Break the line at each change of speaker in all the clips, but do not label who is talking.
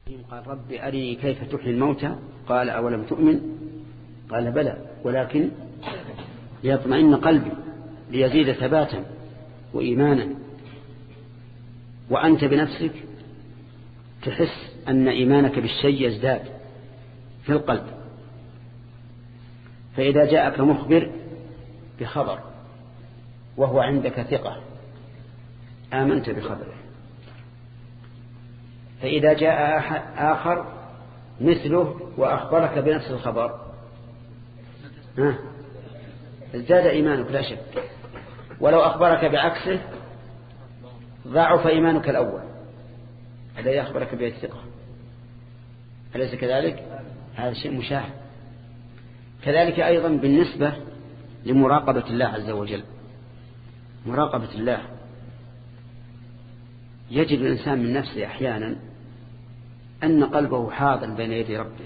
قال رب أرني كيف تحيي الموتى قال أولم تؤمن قال بلى ولكن ليطمئن قلبي ليزيد ثباتا وإيمانا. وأنت بنفسك تحس أن إيمانك بالشيء يزداد في القلب، فإذا جاءك مخبر بخبر وهو عندك ثقة آمنت بخبره، فإذا جاء آخر مثله وأخبرك بنفس الخبر ازداد إيمانك لا شك، ولو أخبرك بعكسه ضعف إيمانك الأول الذي أخبرك به الثقة. أليس كذلك؟ هذا شيء مشاهد. كذلك أيضا بالنسبة لمراقبة الله عز وجل، مراقبة الله يجد الإنسان من نفسه أحيانا أن قلبه حاضر بين يدي ربه،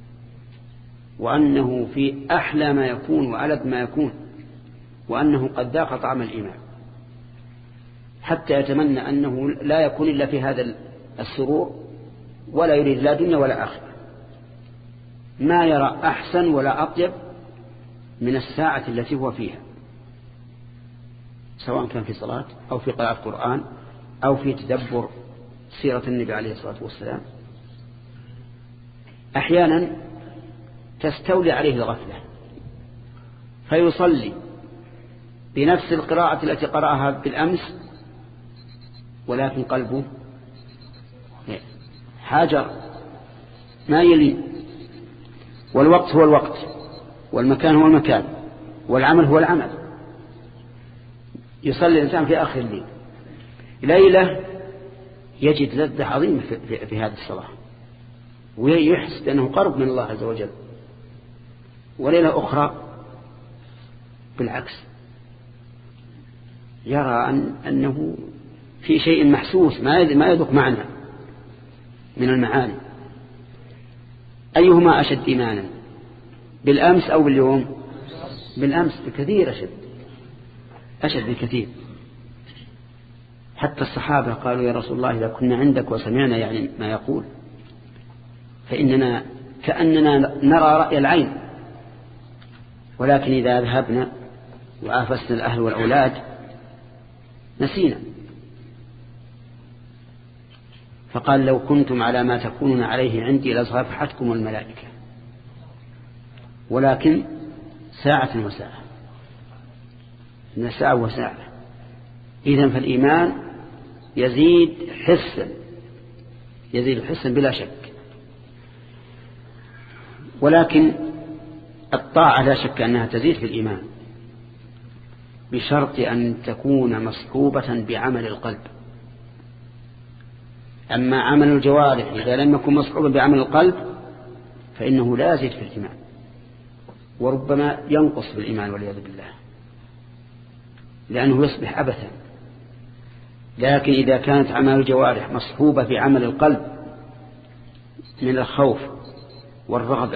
وأنه في أحلى ما يكون وألد ما يكون، وأنه قد ذاق طعم الإيمان، حتى يتمنى أنه لا يكون إلا في هذا السرور ولا يريد لا دنيا ولا آخرة. ما يرى أحسن ولا أطيب من الساعة التي هو فيها، سواء كان في صلاة أو في قراءة القرآن أو في تدبر سيرة النبي عليه الصلاة والسلام. أحيانا تستولي عليه الغفلة فيصلي بنفس القراءة التي قرأها بالأمس، ولكن قلبه حاجر ما يلي، والوقت هو الوقت، والمكان هو المكان، والعمل هو العمل. يصلي الإنسان في آخر الليل ليلة يجد لذة عظيمة في هذه الصلاة، ويحس أنه قرب من الله عز وجل، وليلة أخرى بالعكس يرى أنه في شيء محسوس ما يذوق معنى من المعاني. أيهما أشد إيمانا، بالأمس أو باليوم؟ بالأمس بكثير أشد بكثير. حتى الصحابة قالوا يا رسول الله إذا كنا عندك وسمعنا يعني ما يقول فإننا كأننا نرى رأي العين، ولكن إذا ذهبنا وعافسنا الأهل والأولاد نسينا. فقال لو كنتم على ما تكونون عليه عندي لصافحتكم الملائكة، ولكن ساعة وساعة، إن ساعة وساعة. إذن فالإيمان يزيد حسا بلا شك، ولكن الطاعة لا شك أنها تزيد في الإيمان بشرط أن تكون مصحوبة بعمل القلب. أما عمل الجوارح إذا لم يكن مصحوبا بعمل القلب فإنه لا يزيد في الإيمان، وربما ينقص بالإيمان والعياذ بالله، لأنه يصبح عبثا. لكن إذا كانت عمل الجوارح مصحوبة بعمل القلب من الخوف والرغبة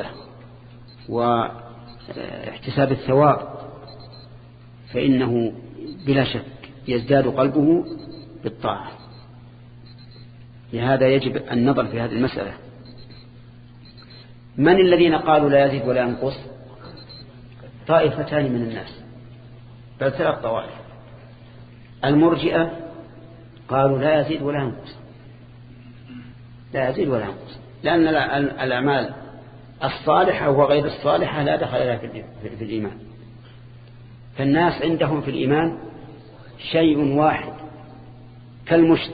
واحتساب الثواب فإنه بلا شك يزداد قلبه بالطاعة. لهذا يجب النظر في هذه المسألة. من الذين قالوا لا يزيد ولا ينقص؟ طائفتان من الناس، بل 3 طوائف. المرجئة قالوا لا يزيد ولا ينقص، لا يزيد ولا ينقص، لأن الأعمال الصالحة وغير الصالحة لا دخل لها في الإيمان. فالناس عندهم في الإيمان شيء واحد كالمشط،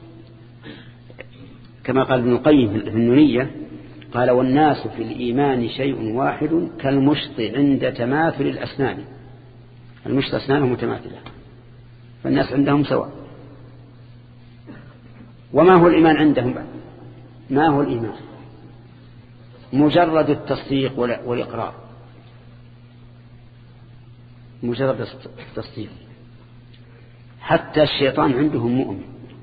كما قال ابن القيم في النونية قال والناس في الإيمان شيء واحد كالمشط عند تماثل الأسنان. المشط أسنانه متماثلة، فالناس عندهم سواء. وما هو الإيمان عندهم بعد؟ ما هو الإيمان؟ مجرد التصديق والإقرار، مجرد التصديق. حتى الشيطان عندهم مؤمن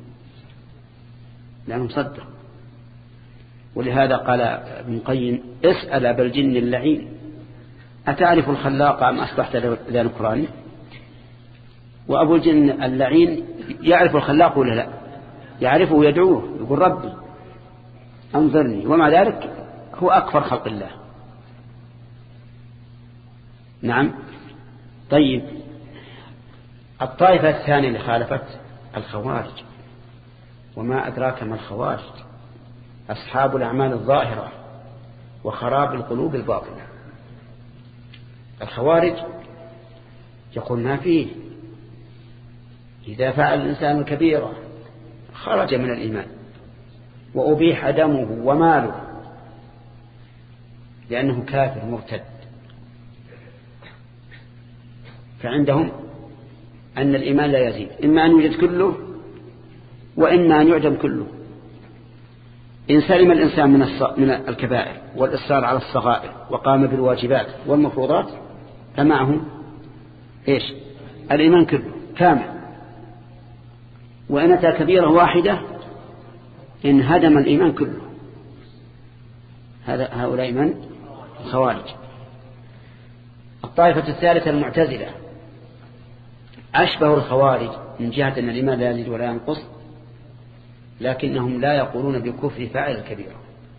لأنه صدق. ولهذا قال ابن القيم اسأل أبا الجن اللعين أتعرف الخلاق أم أصبحت ذا نكراني؟ وأبو الجن اللعين يعرف الخلاق ولا لا؟ يعرفه ويدعوه، يقول ربي. أنظرني، ومع ذلك هو أكبر خلق الله. نعم. طيب، الطائفة الثانية اللي خالفت الخوارج، وما أدراك ما الخوارج، أصحاب الأعمال الظاهرة وخراب القلوب الباطنة. الخوارج يقول ما فيه، إذا فعل الإنسان الكبيرة خرج من الإيمان وأبيح دمه وماله لأنه كافر مرتد. فعندهم أن الإيمان لا يزيد، إما أن يوجد كله وإما أن يعدم كله. إن سلم الإنسان من الكبائر والإصرار على الصغائر وقام بالواجبات والمفروضات فمعه إيش؟ الإيمان كله كامل. وإن أتى كبيرة واحدة انهدم الإيمان كله. هؤلاء من؟ الخوارج. الطائفة الثالثة المعتزلة، أشبه الخوارج من جهة أن الإيمان لا يزيد ولا ينقص، لكنهم لا يقولون بكفر فاعل الكبيرة.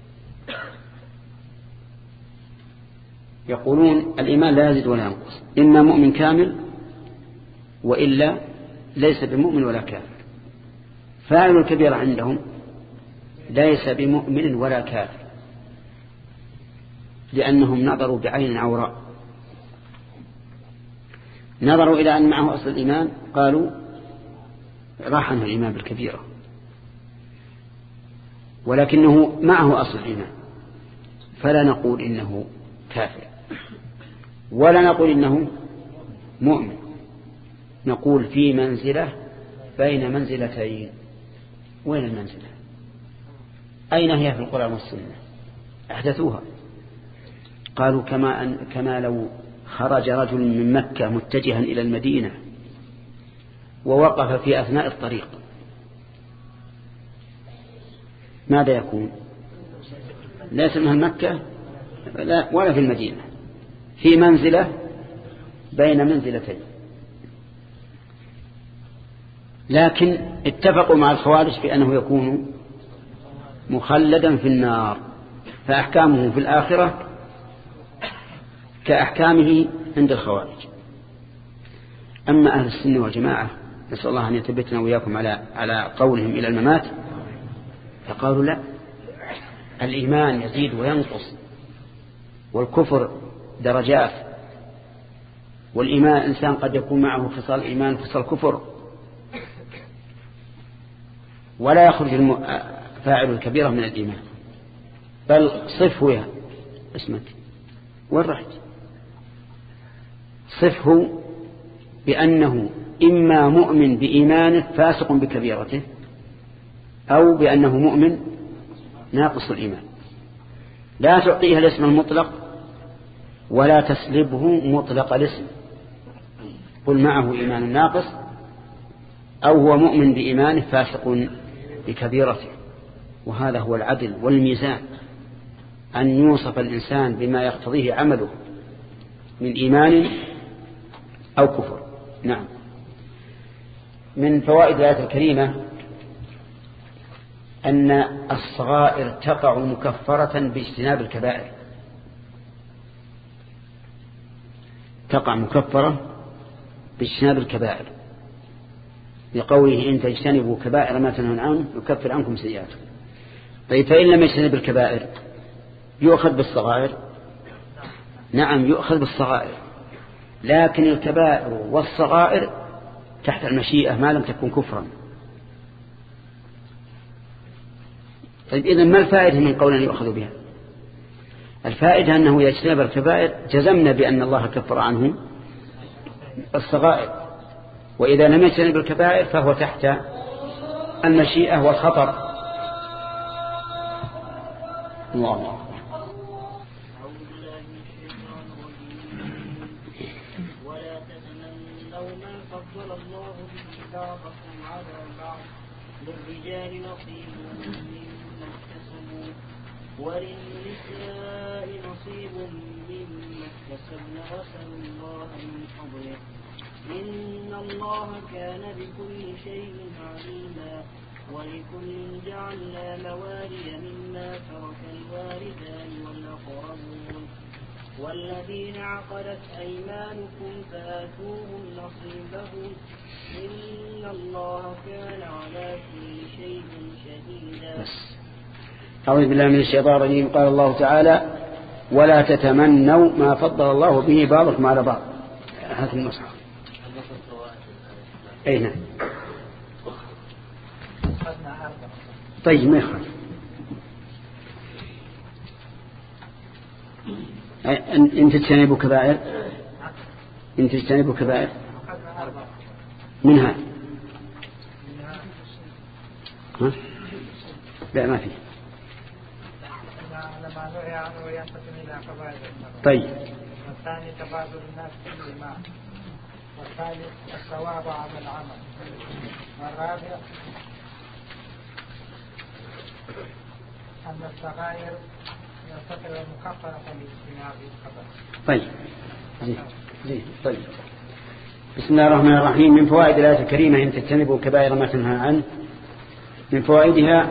يقولون الإيمان لا يزيد ولا ينقص، إما مؤمن كامل وإلا ليس بمؤمن ولا كافر. فاعل الكبيرة عندهم ليس بمؤمن ولا كافر، لأنهم نظروا بعين عوراء، نظروا إلى أن معه أصل الإيمان قالوا راح عنه الإيمان بالكبيرة، ولكنه معه أصل الإيمان، فلا نقول إنه كافر ولا نقول إنه مؤمن، نقول في منزلة بين منزلتين. وين المنزلة؟ أين هي في القرآن والسنة؟ أحدثوها. قالوا كما لو خرج رجل من مكة متجها إلى المدينة ووقف في أثناء الطريق، ماذا يكون؟ ليس من مكة ولا في المدينة، في منزلة بين منزلتين. لكن اتفقوا مع الخوارج بأنه يكون مخلدا في النار، فأحكامه في الآخرة كأحكامه عند الخوارج. أما أهل السنة والجماعة نسأل الله أن يثبتنا وإياكم على قولهم إلى الممات، فقالوا لا، الإيمان يزيد وينقص، والكفر درجات، والإيمان إنسان قد يكون معه خصال الإيمان وخصال الكفر، ولا يخرج فاعل الكبيرة من الإيمان، بل صفه يا اسمك وين رحت؟ صفه بأنه إما مؤمن بإيمانه فاسق بكبيرته، أو بأنه مؤمن ناقص الإيمان. لا تعطيها الاسم المطلق ولا تسلبه مطلق الاسم، قل معه إيمان ناقص أو هو مؤمن بإيمانه فاسق بكبيرته. وهذا هو العدل والميزان، أن يوصف الإنسان بما يقتضيه عمله من إيمان أو كفر. نعم. من فوائد الآية الكريمة أن الصغائر تقع مكفرة باجتناب الكبائر، تقع مكفرة باجتناب الكبائر، لقوله إن تجتنبوا كبائر ما تنهون عنه يكفر عنكم سيئاتكم. طيب فإن لم يجتنب الكبائر يؤخذ بالصغائر؟ نعم يؤخذ بالصغائر، لكن الكبائر والصغائر تحت المشيئة ما لم تكن كفرا. طيب إذن ما الفائدة من قول يؤخذ بها؟ الفائدة أنه يجتنب الكبائر جزمنا بأن الله كفر عنه الصغائر، وإذا لم يجتنب الكبائر فهو تحت المشيئة والخطر. الله.
ولا تتمنوا ما فضل الله به بعضكم على بعض، للرجال نصيب مما اكتسبوا وللنساء نصيب مما اكتسبن، واسألوا الله من فضله إن الله كان بكل شيء عليما. ولكل جعلنا موالي مما ما ترك الوالدان والأقربون والذين عقدت أيمانكم فآتوهم نصيبهم إن الله كان على كل شيء شهيدا.
أعوذ بالله من الشيطان الرجيم. قال الله تعالى ولا تتمنوا ما فضل الله به بعضكم على بعض. هذا المصحف. أي نعم. طيب ما يخالف. إن تجتنبوا كبائر إن تجتنبوا كبائر منها ها؟ لا ما فيه. طيب
والثاني تبادل الناس بالإيمان والثالث الثواب على العمل والرابع أن الصغائر يستطيع المكفرة باجتناب الخبث.
طيب طيب. بسم الله الرحمن الرحيم. من فوائد الآية الكريمة إن تجتنبوا كبائر ما تنهى عنه. من فوائدها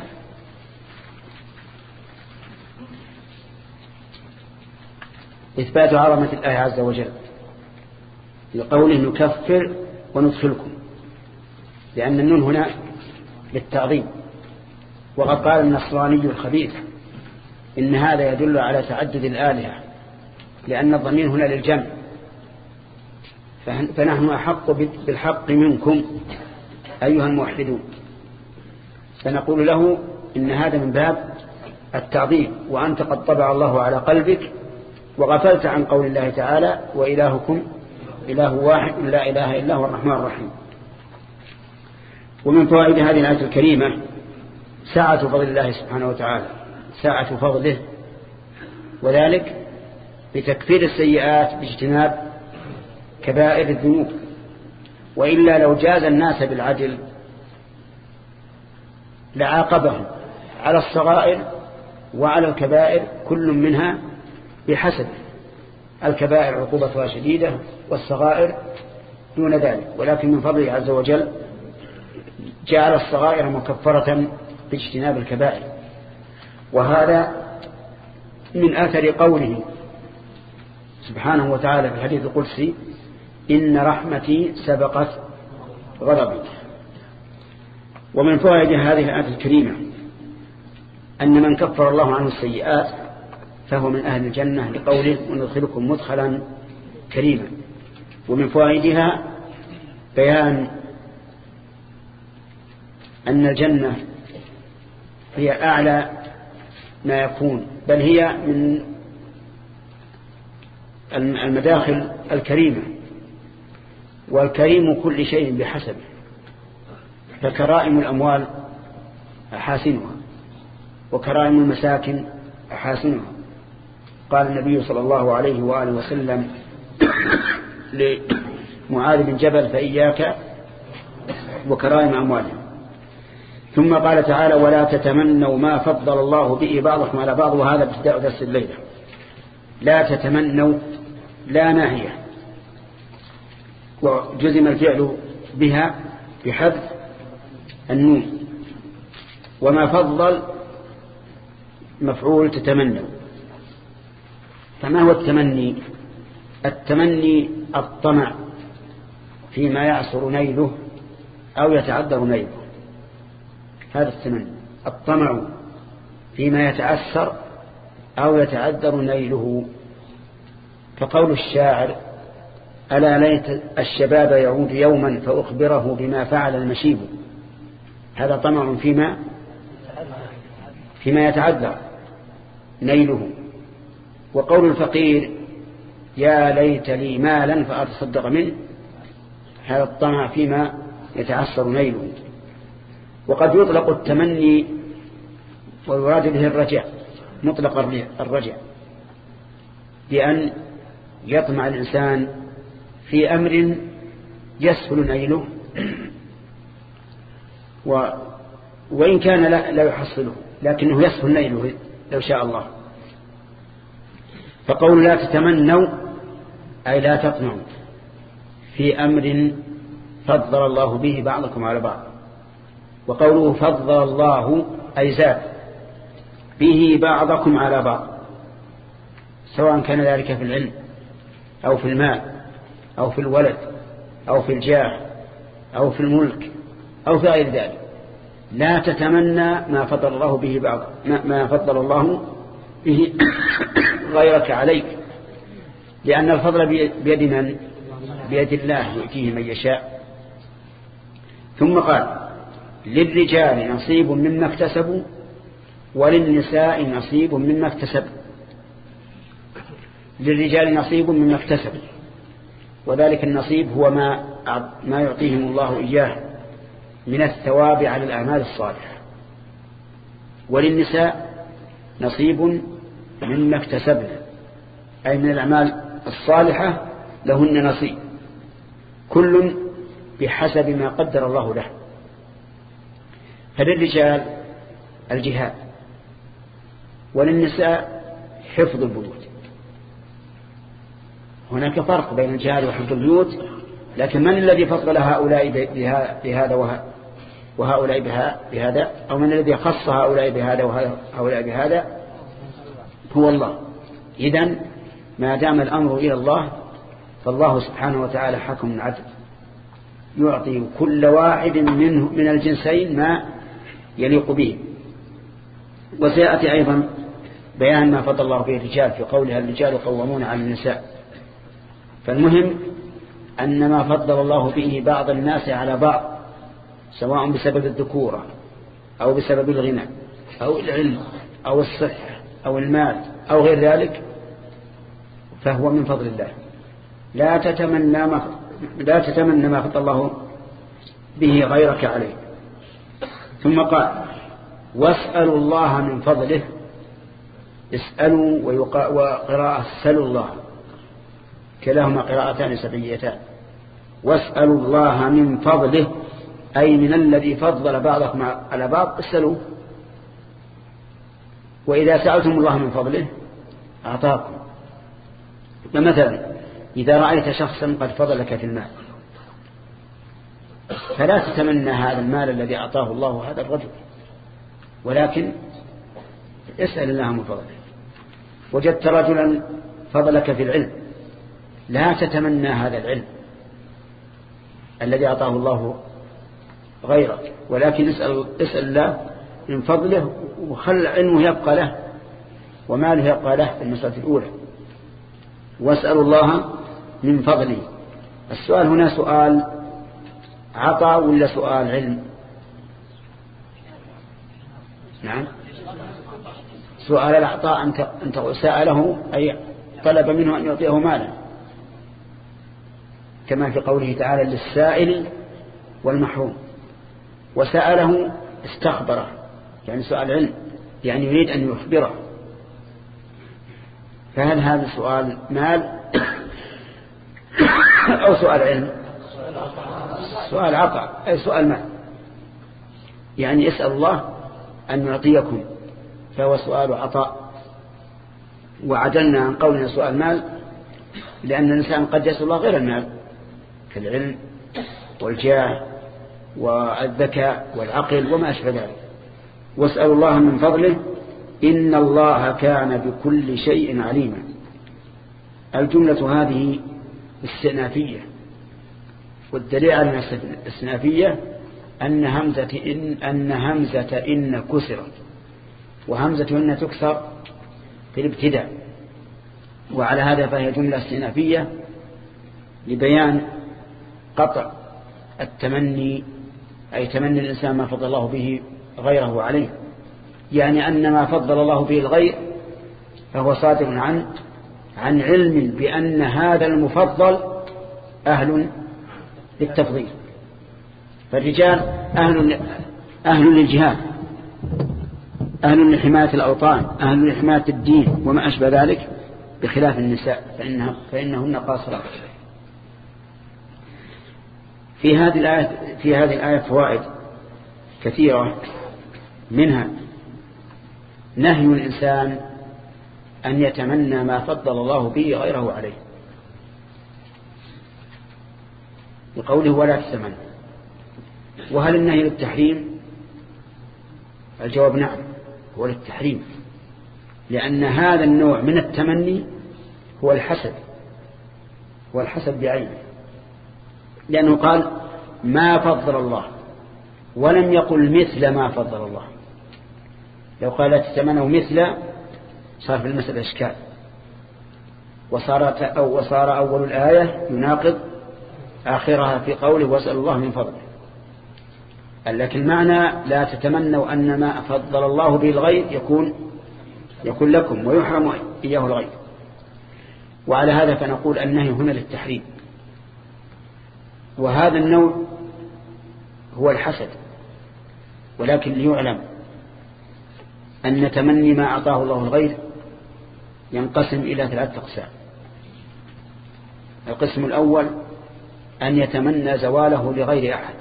إثبات عظمة الله عز وجل لقوله نكفر وندخلكم، لأن النون هنا للتعظيم. وقد قال النصراني الخبيث إن هذا يدل على تعدد الآلهة، لأن الضمير هنا للجمع، فنحن أحق بالحق منكم أيها الموحدون، فنقول له إن هذا من باب التعظيم، وأنت قد طبع الله على قلبك وغفلت عن قول الله تعالى وإلهكم إله واحد لا إله إلا هو الرحمن الرحيم. ومن فوائد هذه الآية الكريمة سعة فضل الله سبحانه وتعالى، سعة فضله، وذلك بتكفير السيئات باجتناب كبائر الذنوب. وإلا لو جاز الناس بالعدل لعاقبهم على الصغائر وعلى الكبائر كل منها بحسب. الكبائر عقوبتها شديدة والصغائر دون ذلك، ولكن من فضله عز وجل جعل الصغائر مكفرة باجتناب الكبائر. وهذا من أثر قوله سبحانه وتعالى في الحديث القدسي إن رحمتي سبقت غضبي. ومن فوائد هذه الآية الكريمة أن من كفر الله عنه السيئات فهو من أهل الجنة لقوله وندخلكم مدخلا كريما. ومن فوائدها بيان أن الجنة هي أعلى ما يكون، بل هي من المداخل الكريمة، والكريم كل شيء بحسبه، فكرائم الأموال أحاسنها وكرائم المساكن أحاسنها. قال النبي صلى الله عليه وآله وسلم لمعاذ بن جبل فإياك وكرائم أموالهم. ثم قال تعالى ولا تتمنوا ما فضل الله به بعضكم على بعض، وهذا ابتداء درس الليلة. لا تتمنوا لا ناهية، وجزم الفعل بها بحذف النون، وما فضل مفعول تتمنوا. فما هو التمني؟ التمني الطمع فيما يعسر نيله أو يتعذر نيله، هذا التمني. الطمع فيما يتعسر أو يتعذر نيله. فقول الشاعر ألا ليت الشباب يعود يوما فأخبره بما فعل المشيب، هذا طمع فيما يتعذر نيله. وقول الفقير يا ليت لي مالا فأتصدق منه، هذا الطمع فيما يتعسر نيله. وقد يطلق التمني ويراد به الرجع، مطلق الرجع، بأن يطمع الإنسان في أمر يسهل نيله وإن كان لا يحصله، لكنه يسهل نيله لو شاء الله. فقول لا تتمنوا أي لا تطمعوا في أمر فضل الله به بعضكم على بعض. وقوله فضل الله أي زاد به بعضكم على بعض، سواء كان ذلك في العلم أو في المال أو في الولد أو في الجاه أو في الملك أو في غير ذلك. لا تتمنى ما فضل الله به ما فضل الله به غيرك عليك، لأن الفضل بيد من؟ بيد الله يؤتيه من يشاء. ثم قال للرجال نصيب مما اكتسبوا وللنساء نصيب مما اكتسبوا. للرجال نصيب مما اكتسبوا، وذلك النصيب هو ما يعطيهم الله إياه من الثواب على الأعمال الصالحة. وللنساء نصيب مما اكتسبن، أي من الأعمال الصالحة لهن نصيب، كل بحسب ما قدر الله له. فللرجال الجهاد، وللنساء حفظ البيوت. هناك فرق بين الجهاد وحفظ البيوت، لكن من الذي فضل هؤلاء بهذا وهؤلاء بهذا، أو من الذي خص هؤلاء بهذا وهؤلاء بهذا؟ هو الله. إذن ما دام الأمر إلى الله فالله سبحانه وتعالى حكم عدل، يعطي كل واحد من الجنسين ما يليق به. وسيأتي أيضا بيان ما فضل الله به الرجال في قولها الرجال قوامون على النساء. فالمهم أن ما فضل الله به بعض الناس على بعض، سواء بسبب الذكورة أو بسبب الغنى أو العلم أو الصحة أو المال أو غير ذلك، فهو من فضل الله. لا تتمنى ما فضل الله به غيرك عليه. ثم قال واسألوا الله من فضله. اسألوا وقراءة سلوا الله، كلاهما قراءتان سبعيتان. واسألوا الله من فضله، أي من الذي فضل بعضكم على بعض اسألوا. وإذا سألتم الله من فضله أعطاكم. فمثلا إذا رأيت شخصا قد فضلك في المال، فلا تتمنى هذا المال الذي أعطاه الله هذا الرجل، ولكن اسأل الله من فضله. وجدت رجلا فضلك في العلم، لا تتمنى هذا العلم الذي أعطاه الله غيرك، ولكن اسأل الله من فضله، وخل علمه يبقى له وماله يبقى له في المسألة الأولى. واسألوا الله من فضله. السؤال هنا سؤال عطاء ولا سؤال علم؟ نعم، سؤال العطاء أنت سأله أي طلب منه أن يعطيه مالا، كما في قوله تعالى للسائل والمحروم. وسأله استخبره، يعني سؤال علم، يعني يريد أن يخبره. فهل هذا سؤال مال أو سؤال علم؟ سؤال عطاء أي سؤال مال، يعني يسأل الله أن يعطيكم، فهو سؤال عطاء. وعدلنا عن قولنا سؤال مال، لأن الإنسان قد يسأل الله غير المال كالعلم والجاه والذكاء والعقل وما أشبه ذلك. واسألوا الله من فضله إن الله كان بكل شيء عليما. الجملة هذه استئنافية، والدليل على الاستئنافية أن همزة إن كسرت، وهمزة إن تكسر في الابتداء، وعلى هذا فهي جملة استئنافية لبيان قطع التمني، أي تمني الإنسان ما فضل الله به غيره عليه، يعني أن ما فضل الله به الغير فهو صادر عن علم بأن هذا المفضل أهل للتفضيل. فالرجال أهل للجهاد، أهل لحماية الأوطان، أهل لحماية الدين وما أشبه ذلك، بخلاف النساء فإنهن قاصرات. في هذه الآية فوائد كثيرة، منها نهي الإنسان أن يتمنى ما فضل الله به غيره عليه، بقوله ولا تتمنى. وهل النهي للتحريم؟ الجواب نعم، هو للتحريم، لأن هذا النوع من التمني هو الحسد، هو الحسد بعينه، لأنه قال ما فضل الله ولم يقل مثل ما فضل الله. لو قال لا تتمنوا مثل صار في المسألة إشكال، وصار أول الآية يناقض آخرها في قوله واسأل الله من فضله. لكن المعنى لا تتمنوا أن ما فضل الله به الغير يكون لكم ويحرم إياه الغير. وعلى هذا فنقول النهي هنا للتحريم. وهذا النوع هو الحسد، ولكن ليعلم أن تمني ما أعطاه الله الغير ينقسم إلى 3 أقسام. القسم الأول أن يتمنى زواله لغير أحد،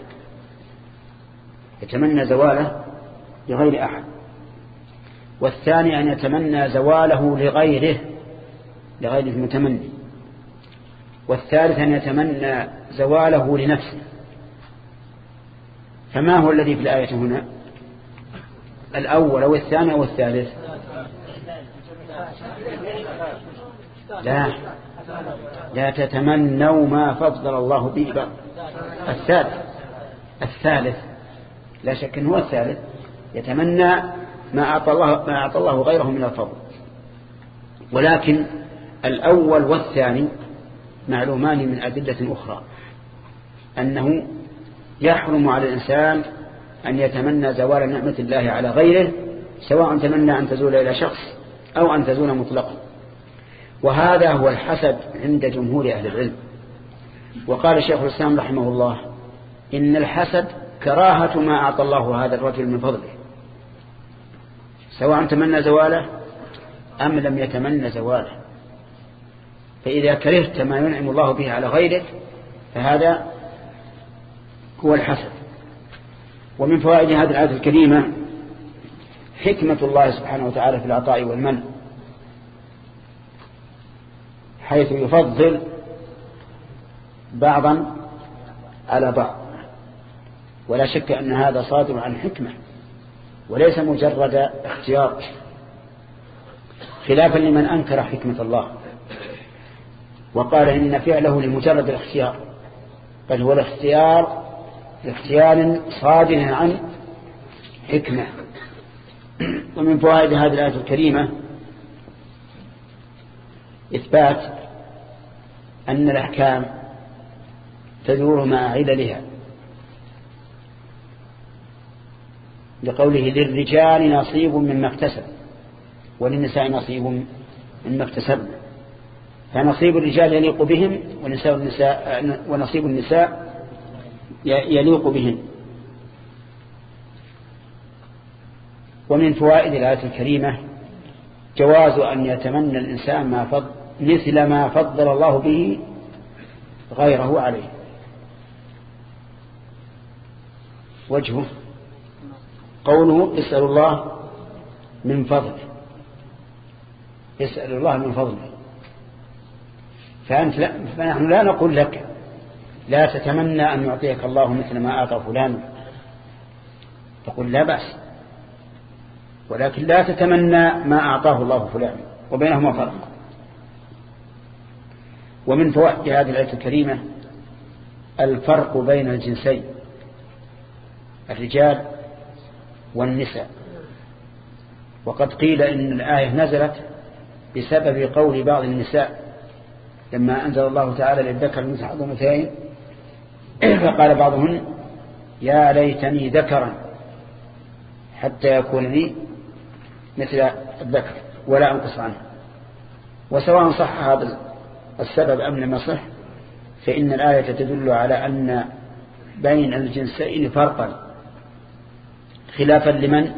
يتمنى زواله لغير أحد. والثاني أن يتمنى زواله لغير المتمني. والثالث أن يتمنى زواله لنفسه. فما هو الذي في الآية هنا؟ الأول أو الثاني أو الثالث؟ لا تتمنوا ما فضل الله به. الثالث لا شك أنه هو الثالث، يتمنى ما أعطى الله غيره من الفضل. ولكن الأول والثاني معلومان من أدلة أخرى، أنه يحرم على الإنسان أن يتمنى زوال نعمة الله على غيره، سواء تمنى أن تزول إلى شخص أو أن تزول مطلقا. وهذا هو الحسد عند جمهور أهل العلم. وقال شيخ الإسلام رحمه الله إن الحسد كراهة ما أعطى الله هذا الرجل من فضله، سواء تمنى زواله أم لم يتمنى زواله. فإذا كرهت ما ينعم الله به على غيرك فهذا هو الحسد. ومن فوائد هذه الآية الكريمة حكمة الله سبحانه وتعالى في العطاء والمنع، حيث يفضل بعضا على بعض. ولا شك أن هذا صادر عن حكمة وليس مجرد اختيار، خلافا لمن أنكر حكمة الله وقال إن فعله لمجرد الاختيار، بل هو الاختيار صادر عن حكمة. ومن فوائد هذه الآية الكريمة إثبات أن الأحكام تدور مع عللها، لقوله للرجال نصيب مما اكتسب وللنساء نصيب مما اكتسبن، فنصيب الرجال يليق بهم ونصيب النساء يليق بهم. ومن فوائد الآية الكريمة جواز أن يتمنى الإنسان مثل ما فضل الله به غيره عليه. وجهه قوله اسأل الله من فضله، اسأل الله من فضله. فنحن لا نقول لك لا تتمنى أن يعطيك الله مثل ما أعطى فلان، تقول لا بأس، ولكن لا تتمنى ما أعطاه الله فلان، وبينهما فرق. ومن فوائد هذه الآية الكريمة الفرق بين الجنسين الرجال والنساء. وقد قيل إن الآية نزلت بسبب قول بعض النساء لما أنزل الله تعالى للذكر مثل حظ الأنثيين، فقال بعضهن يا ليتني ذكرا حتى يكون لي مثل الذكر ولا أنقص عنه. وسواء صح هذا السبب أم لم يصح، فإن الآية تدل على أن بين الجنسين فرقا، خلافا لمن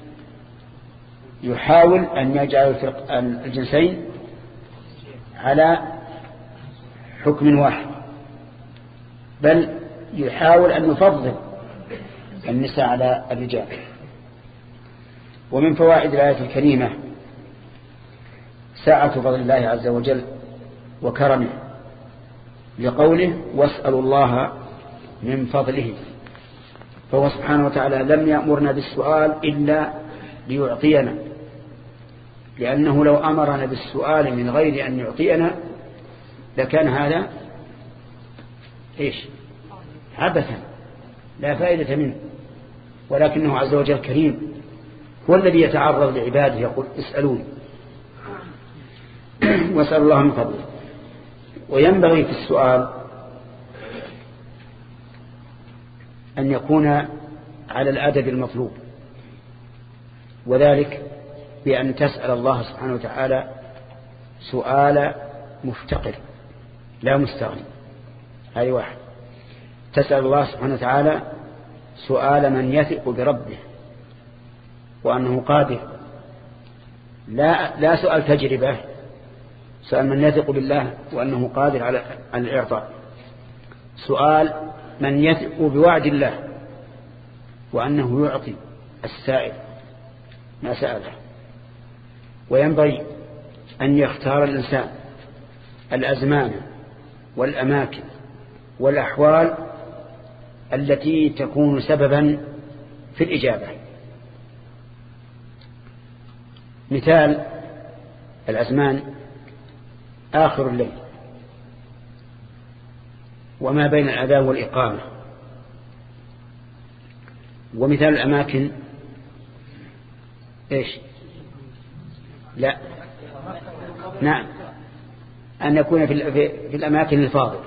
يحاول أن يجعل الجنسين على حكم واحد، بل يحاول أن يفضل النساء على الرجال. ومن فوائد الآية الكريمة سعة فضل الله عز وجل وكرمه، لقوله واسألوا الله من فضله، فهو سبحانه وتعالى لم يأمرنا بالسؤال إلا ليعطينا، لأنه لو أمرنا بالسؤال من غير أن يعطينا لكان هذا عبثا لا فائدة منه، ولكنه عز وجل كريم، هو الذي يتعرض لعباده يقول اسألوني واسأل الله من فضله. وينبغي في السؤال أن يكون على الأدب المطلوب، وذلك بأن تسأل الله سبحانه وتعالى سؤال مفتقر لا مستغني. هذه واحد. تسأل الله سبحانه وتعالى سؤال من يثق بربه وأنه قادر، لا سؤال تجربة، سؤال من يثق بالله وأنه قادر على الإعطاء. سؤال من يثق بوعد الله وأنه يعطي السائل ما سأله. وينبغي أن يختار الإنسان الأزمان والأماكن والأحوال التي تكون سببا في الإجابة. مثال الأزمان آخر الليل وما بين الأذان والإقامة. ومثال الأماكن لا نعم أن يكون في الأماكن الفاضلة.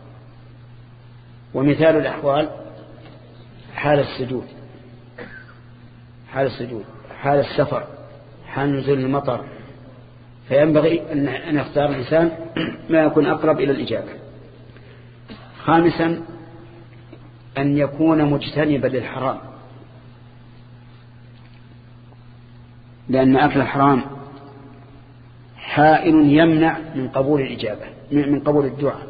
ومثال الأحوال حال السجود، حال السفر، حال نزول المطر. فينبغي أن يختار الإنسان ما يكون أقرب إلى الإجابة. خامسا أن يكون مجتنبا للحرام، لأن أكل الحرام حائل يمنع من قبول الإجابة، من قبول الدعاء،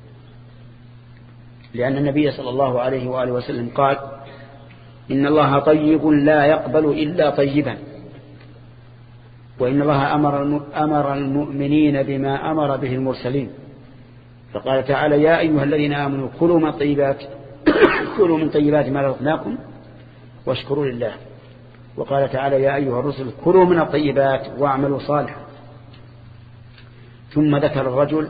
لأن النبي صلى الله عليه وآله وسلم قال إن الله طيب لا يقبل إلا طيبا، وإن الله أمر المؤمنين بما أمر به المرسلين، فقال تعالى يا أيها الذين آمنوا كلوا من طيبات ما رزقناكم واشكروا لله. وقال تعالى يا أيها الرسل كلوا من الطيبات واعملوا صالحا. ثم ذكر الرجل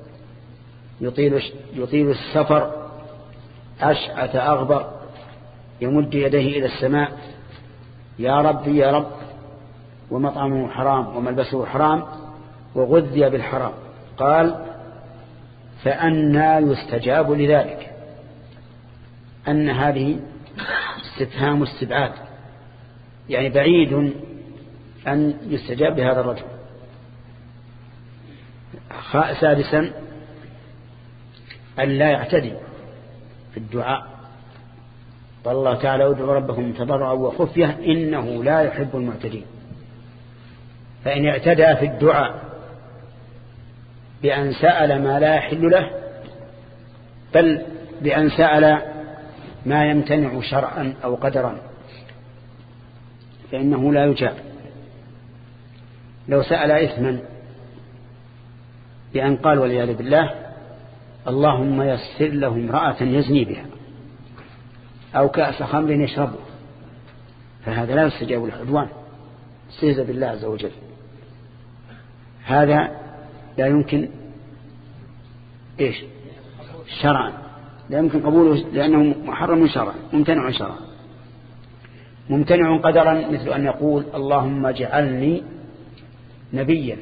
يطيل السفر أشعث أغبر يمد يديه إلى السماء يا رب يا رب، ومطعمه حرام وملبسه حرام وغذي بالحرام. قال فأنى يستجاب لذلك، أن هذه استفهام استبعاد، يعني بعيد أن يستجاب لهذا الرجل. سادسا أن لا يعتدي في الدعاء. قال الله تعالى ادعوا ربكم تضرعا وخفية إنه لا يحب المعتدين. فإن اعتدى في الدعاء بأن سأل ما لا يحل له، بل بأن سأل ما يمتنع شرعا أو قدرا، فإنه لا يجاب. لو سأل إثما بأن قال والعياذ بالله اللهم يسر له امرأة يزني بها أو كأس خمر يشربه، فهذا لا يستجاب العدوان، استهزأ بالله عز وجل. هذا لا يمكن شرعا، لا يمكن قبوله لأنه محرم شرعا ممتنع شرعا. ممتنع قدرا مثل أن يقول اللهم اجعلني نبيا،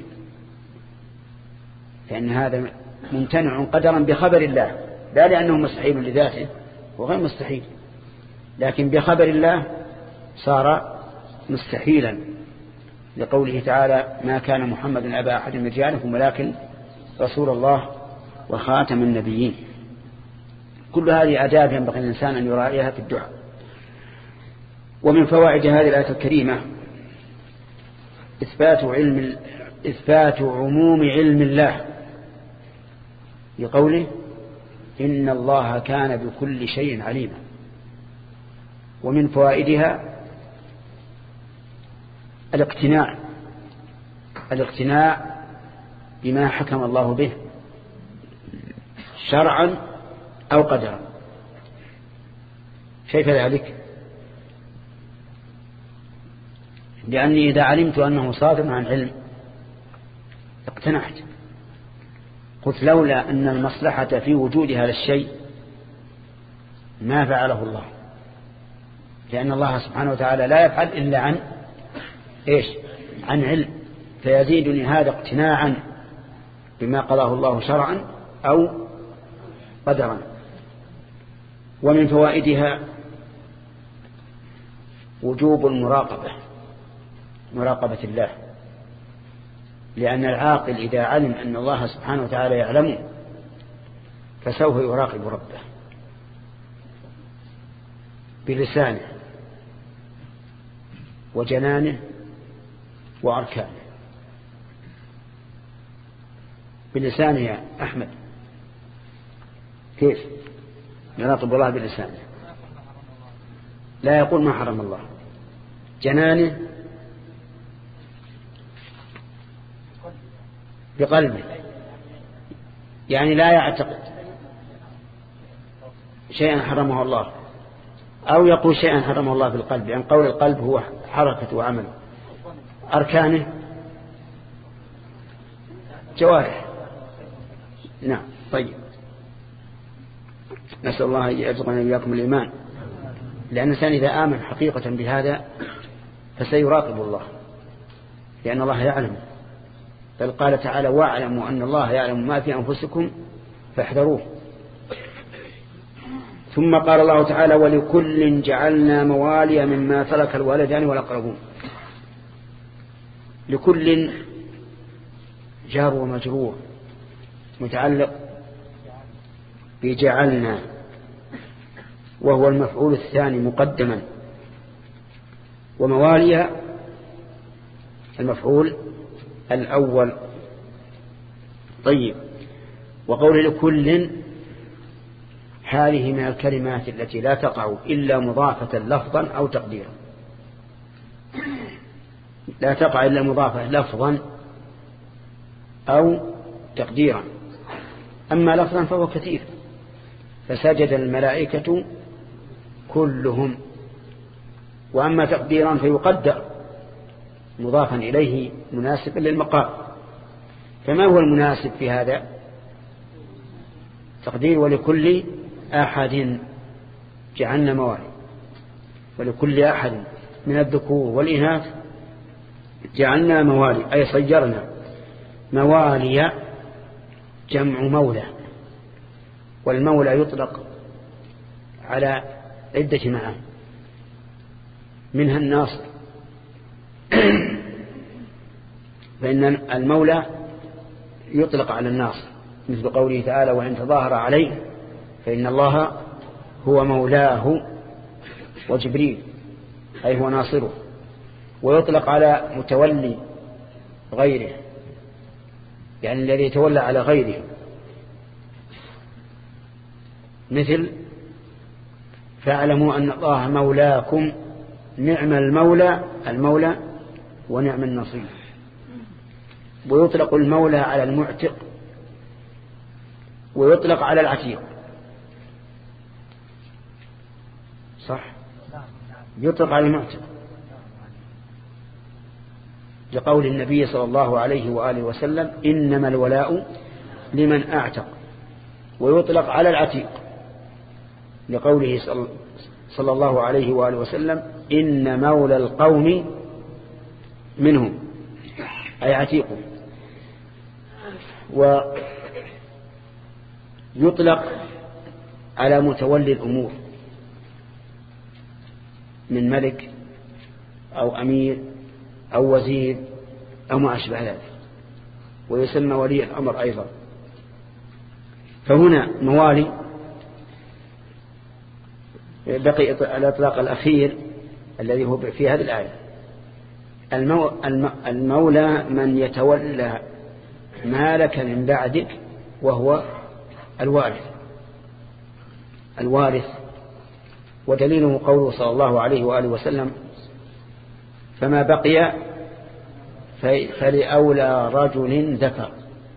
فإن هذا ممتنع قدرا بخبر الله، لا لأنه مستحيل لذاته وغير مستحيل، لكن بخبر الله صار مستحيلا، لقوله تعالى ما كان محمد أبا أحد من رجالكم ولكن رسول الله وخاتم النبيين. كل هذه آداب ينبغي الإنسان أن يراعيها في الدعاء. ومن فوائد هذه الآية الكريمة إثبات عموم علم الله بقوله إن الله كان بكل شيء عليما. ومن فوائدها الاقتناع بما حكم الله به شرعا أو قدرا. كيف ذلك؟ لأني إذا علمت أنه صادر عن علم اقتنعت. قلت لولا أن المصلحة في وجود هذا الشيء ما فعله الله، لأن الله سبحانه وتعالى لا يفعل إلا عن إيش؟ عن علم. فيزيدني هذا اقتناعا بما قضاه الله شرعا أو قدرا. ومن فوائدها وجوب مراقبة الله، لأن العاقل إذا علم أن الله سبحانه وتعالى يعلمه فسوف يراقب ربه بلسانه وجنانه وأركانه. بلسانه يا أحمد كيف يراقب الله؟ بلسانه لا يقول ما حرم الله. جنانه بقلبه، يعني لا يعتقد شيئا حرمه الله، أو يقول شيئا حرمه الله بالقلب، يعني قول القلب هو حركة وعمل. أركانه جوارح. نعم. طيب، نسأل الله أن يرزقنا وإياكم الإيمان، لأن الإنسان إذا آمن حقيقة بهذا فسيراقب الله، لأن الله يعلم. بل قال تعالى واعلموا أن الله يعلم ما في أنفسكم فاحذروه. ثم قال الله تعالى ولكل جعلنا موالي مما ترك الوالدان والأقربون. لكل جار ومجرور متعلق بجعلنا، وهو المفعول الثاني مقدما، وموالي المفعول الأول. طيب، وقول لكل هذه من الكلمات التي لا تقع إلا مضافة لفظا أو تقديرا. لا تقع إلا مضافة لفظا أو تقديرا. أما لفظا فهو كثير، فسجد الملائكة كلهم. وأما تقديرا فيقدر مضافا إليه مناسبا للمقام. فما هو المناسب في هذا؟ تقدير ولكل أحد جعلنا موالي، ولكل أحد من الذكور والإناث جعلنا موالي، أي صيرنا. موالي جمع مولى، والمولى يطلق على عدة معاني، منها الناصر. فإن المولى يطلق على الناصر، مثل قوله تعالى وإن تظاهر عليه فإن الله هو مولاه وجبريل، أي هو ناصره. ويطلق على متولي غيره، يعني الذي يتولى على غيره، مثل فاعلموا أن الله مولاكم نعم المولى ونعم النصير. ويطلق المولى على المعتق، ويطلق على العتيق. صح، يطلق على المعتق لقول النبي صلى الله عليه وآله وسلم إنما الولاء لمن أعتق. ويطلق على العتيق لقوله صلى الله عليه وآله وسلم إن مولى القوم منهم، أي عتيقه. ويطلق على متولي الأمور من ملك أو أمير أو وزير أو ما أشبه ذلك، ويسمى ولي الأمر أيضا. فهنا موالي بقي الإطلاق الأخير الذي هو في هذه الآية. المولى من يتولى مالك من بعدك، وهو الوارث. ودليله قوله صلى الله عليه وآله وسلم فما بقي فلأولى رجل ذكر.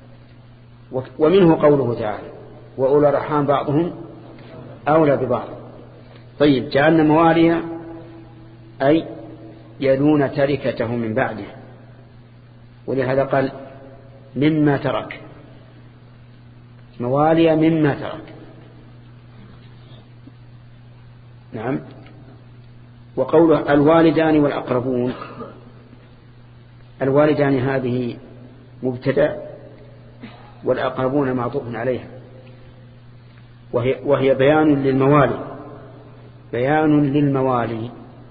ومنه قوله تعالى وأولى الأرحام بعضهم أولى ببعض. طيب، جعلنا مواليا أي يلون تركته من بعده، ولهذا قال مما ترك، موالي مما ترك. نعم. وقوله الوالدان والأقربون، الوالدان هذه مبتدأ والأقربون معطوف عليها، وهي بيان للموالي، بيان للموالي.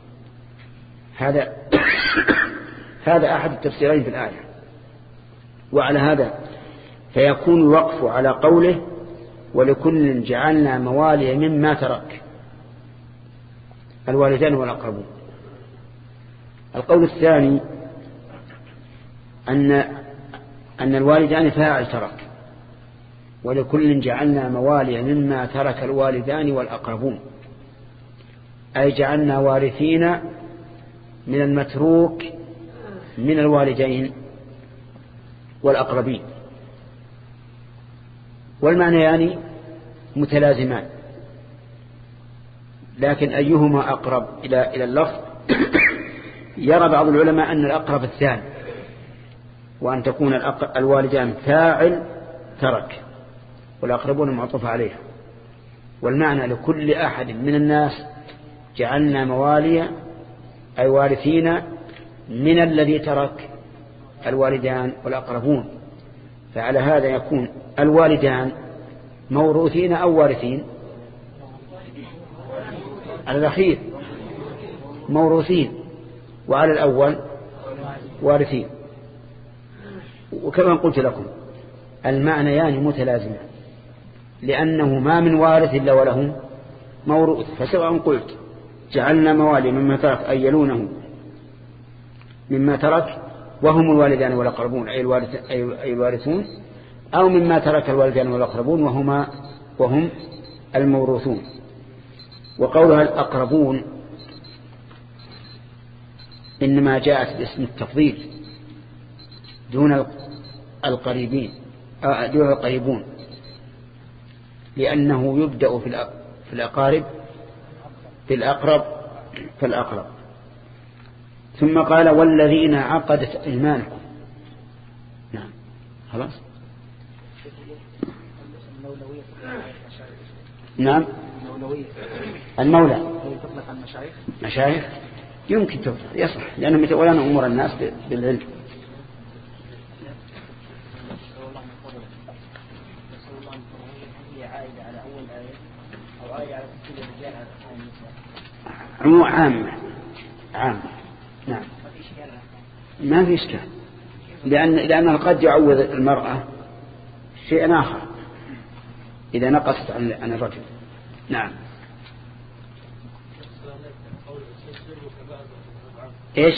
هذا أحد التفسيرين في الآية. وعلى هذا فيكون الوقف على قوله ولكل جعلنا موالي مما ترك، الوالدان والأقربون. القول الثاني أن الوالدان فاعل ترك، ولكل جعلنا موالي مما ترك الوالدان والأقربون، أي جعلنا وارثين من المتروك من الوالدين والأقربين. والمعنيان متلازمان، لكن أيهما أقرب إلى اللفظ؟ يرى بعض العلماء أن الأقرب الثاني، وأن تكون الوالدان فاعل ترك والأقربون معطوف عليها، والمعنى لكل أحد من الناس جعلنا موالي أي وارثين من الذي ترك الوالدان والأقربون. فعلى هذا يكون الوالدان موروثين أو وارثين؟ على الأخير موروثين، وعلى الأول وارثين. وكما قلت لكم المعنيان متلازمان، لأنه ما من وارث إلا وله موروث. فسواء قلت جعلنا موالي مما ترك أي يلونه مما ترك وهم الوالدان والأقربون أي الوارثون، أو مما ترك الوالدان والأقربون وهم الموروثون. وقولها الأقربون إنما جاءت باسم التفضيل دون القريبين دون القريبون، لأنه يبدأ في الأقارب بالأقرب فالأقرب. ثم قال والذين عقدت أيمانكم. نعم خلاص. نعم المولى مشايخ يمكن تطلق يصح، لأنهم يتولون أمور الناس بالعلم. عامة نعم ما في إشكال، لأن قد يعوض المرأة شيئا آخر إذا نقصت عن الرجل. نعم. إيش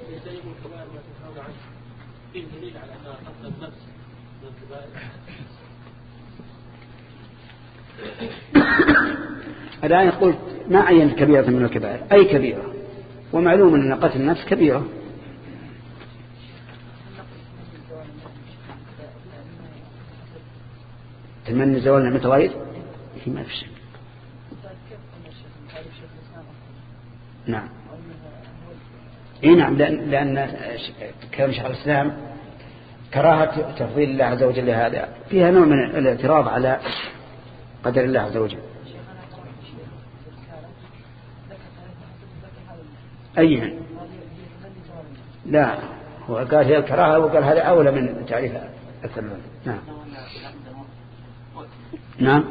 الآن قلت ما عين كبيرة من الكبائر، أي كبيرة، ومعلوم أن قتل النفس كبيرة. تمني زوال نعمة غير ما في شك. نعم إيه نعم، لأن كلام شيخ الإسلام كراهة تفضيل الله عز وجل هذا فيها نوع من الاعتراض على قدر الله عز وجل. أيها لا، هو قال هي الكراهة وقال هذا أولى من تعريفها أكثر. نعم نعم.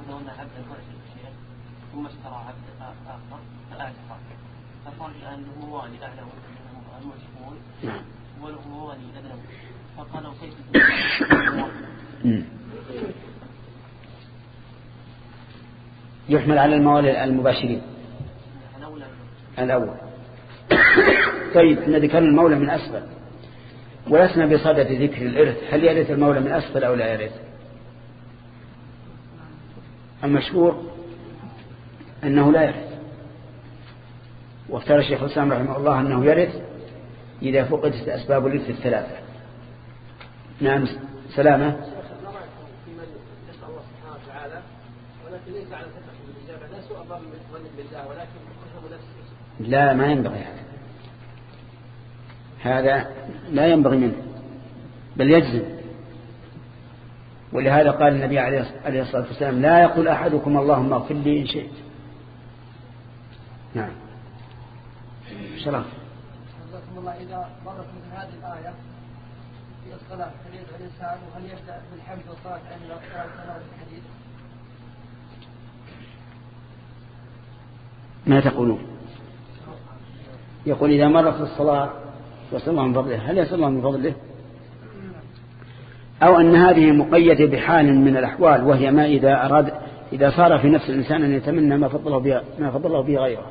ثم اشترى عبد آخر فآخر فقال أنه موالي أعلى المشركون وله موالي أدنى فقال وصيت
يحمل على الموالي المباشرين الأول. طيب ذكر المولى من أسفل ولسنا بصدد ذكر الإرث، هل يرث المولى من أسفل أو لا يرث؟ المشهور أنه لا يرث، واختار الشيخ الإسلام رحمه الله أنه يرث إذا فقدت أسباب الإرث الثلاثة. نعم سلامة. لا ما ينبغي هذا، هذا لا ينبغي منه بل يجزم. ولهذا قال النبي عليه الصلاة والسلام لا يقول أحدكم اللهم اغفر لي إن شئت. نعم. شرف.
الله إذا مرت من هذه الآية في الصلاة هل يدعو الإنسان وهل يبدأ بالحمد والصلاة عند الصلاة الحديث؟
ما تقولون؟ يقول إذا مرت الصلاة وصلى الله من فضله هل يصلى الله من فضله؟ أو أن هذه مقيدة بحال من الأحوال وهي ما إذا صار في نفس الإنسان أن يتمنى ما فضله به غيره.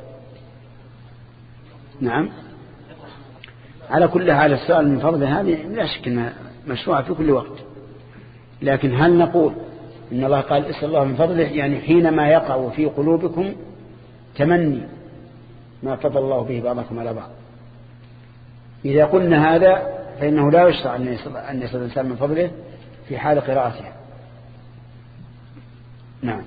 نعم. على كل حال السؤال من فضله هذه لا شك أنها مشروعة في كل وقت، لكن هل نقول إن الله قال اسأل الله من فضله يعني حينما يقع في قلوبكم تمني ما فضل الله به بعضكم على بعض؟ إذا قلنا هذا فإنه لا يشرع أن يسأل الإنسان من فضله في حال قراءته. نعم.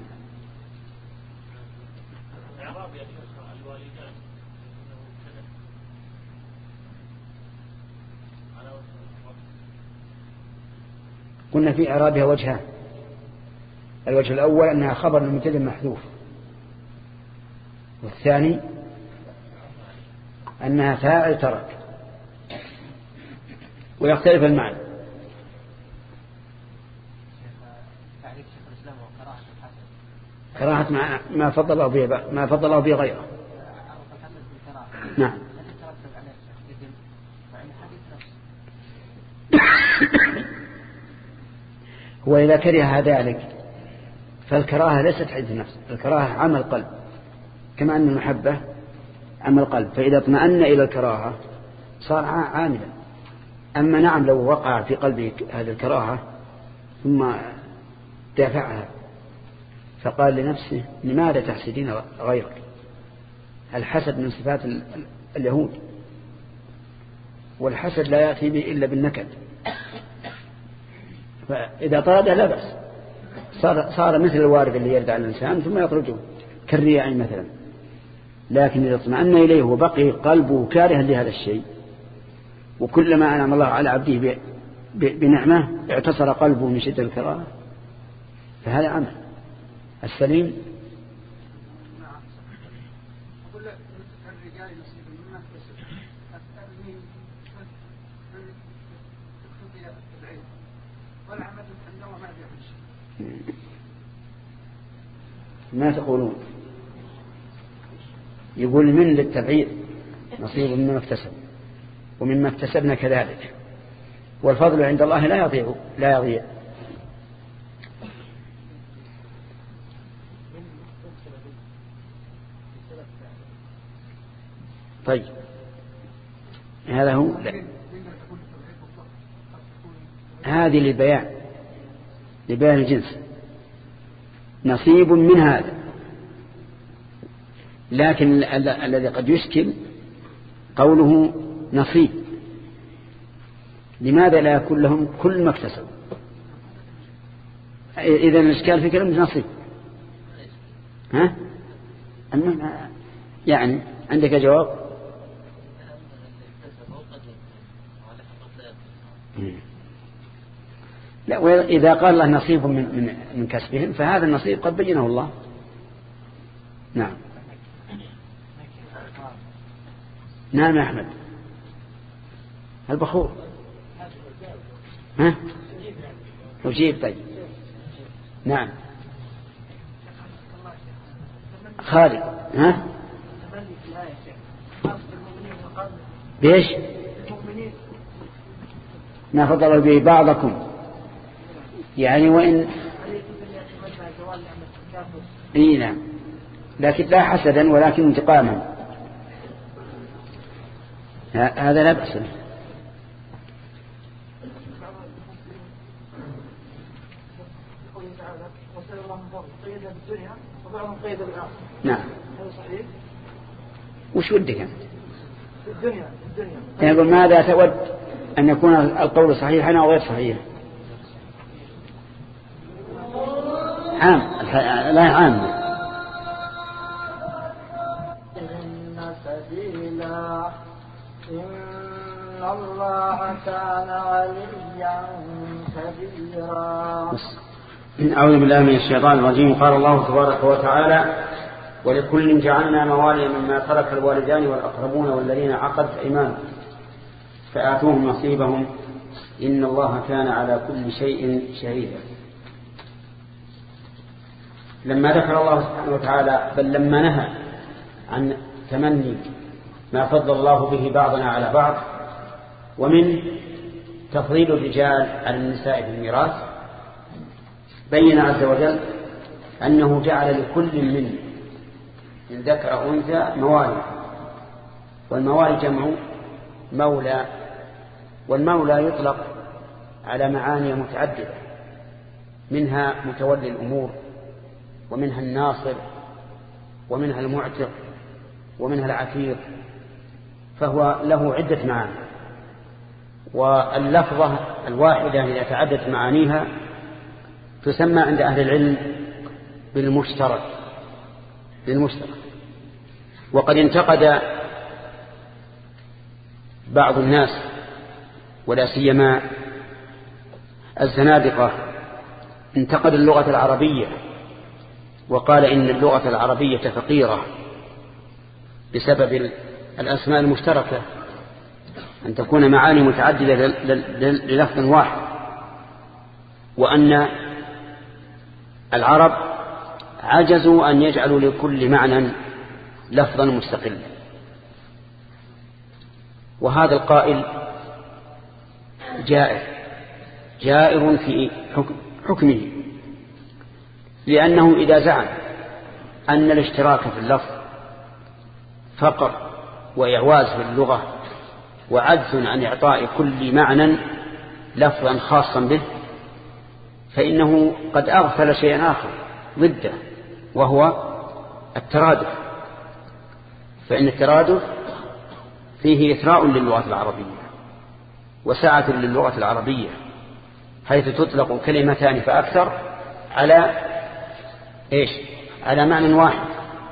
قلنا في إعرابها وجهان. الوجه الأول أنها خبر المبتدأ محذوف، والثاني أنها فاعل ترك، ويختلف المعنى. كراهة ما فضل به غيره. نعم. وإذا كره ذلك فالكراهة ليست عند النفس، الكراهة عمل قلب، كما أن المحبة عمل قلب، فإذا اطمأن إلى الكراهة صار عاملا. أما نعم لو وقع في قلبه هذه الكراهة ثم دافعها فقال لنفسه لماذا تحسدين غيرك؟ الحسد من صفات اليهود، والحسد لا يأتي به إلا بالنكد، فإذا طرده لا بأس، صار مثل الوارد اللي يرد على الإنسان ثم يطرده كالرياء مثلا. لكن إذا اطمأن إليه وبقي قلبه كارها لهذا الشيء، وكلما أنعم الله على عبده بنعمة اعتصر قلبه من شدة الكراهة، فهذا عمل السليم. ما تقولون؟ يقول من للتبعيد نصيب مما اكتسب ومما اكتسبنا كذلك، والفضل عند الله لا يضيع. طيب هذا هو. هذه لبيان الجنس، نصيب من هذا. لكن الذي قد يشكل قوله نصيب، لماذا لا يكون لهم كل ما اكتسبوا؟ إذا الإشكال في كلمة نصيب. ها؟ يعني عندك جواب؟ لا، وإذا قال الله نصيب من كسبهم فهذا النصيب قد بينه الله. نعم. نعم يا أحمد البخور. ها؟ أجيب. طيب نعم خالد. ها؟ بيش ما فضل به بعضكم، يعني وإن نعم، لكن لا حسدا ولكن انتقاما، هذا لا بأس به. نعم. وش ودك أنت؟ يقول ماذا تود أن يكون القول صحيحا أو غير صحيح؟ عام، لا عام.
إن
كان عليا كبيرا.
أعوذ بالله من الشيطان الرجيم. قال الله تبارك وتعالى: ولكل جعلنا موالي مما ترك الوالدان والأقربون والذين عقدت أيمانهم فآتوهم نصيبهم إن الله كان على كل شيء شهيدا. لما ذكر الله سبحانه وتعالى بل لما نهى عن تمني ما فضل الله به بعضنا على بعض ومن تفضيل الرجال على النساء في الميراث، بين عز وجل أنه جعل لكل من ذكر أو أنثى موالي، والموالي جمع مولى، والمولى يطلق على معاني متعددة، منها متولي الأمور، ومنها الناصر، ومنها المعتق، ومنها العتيق، فهو له عدة معاني. واللفظة الواحدة إذا تعدت معانيها تسمى عند أهل العلم بالمشترك. وقد انتقد بعض الناس ولا سيما الزنادقة انتقد اللغة العربية وقال إن اللغة العربية فقيرة بسبب الأسماء المشتركة، أن تكون معاني متعددة للفظ واحد، وأن العرب عجزوا أن يجعلوا لكل معنى لفظا مستقلا. وهذا القائل جائر في حكمه، لأنه إذا زعم أن الاشتراك في اللفظ فقر وإعواز في اللغة وعجز عن إعطاء كل معنى لفظا خاصا به، فإنه قد أغفل شيئا آخر ضده، وهو الترادف. فإن الترادف فيه إثراء للغة العربية وسعة للغة العربية، حيث تطلق كلمتان فأكثر على معنى واحد.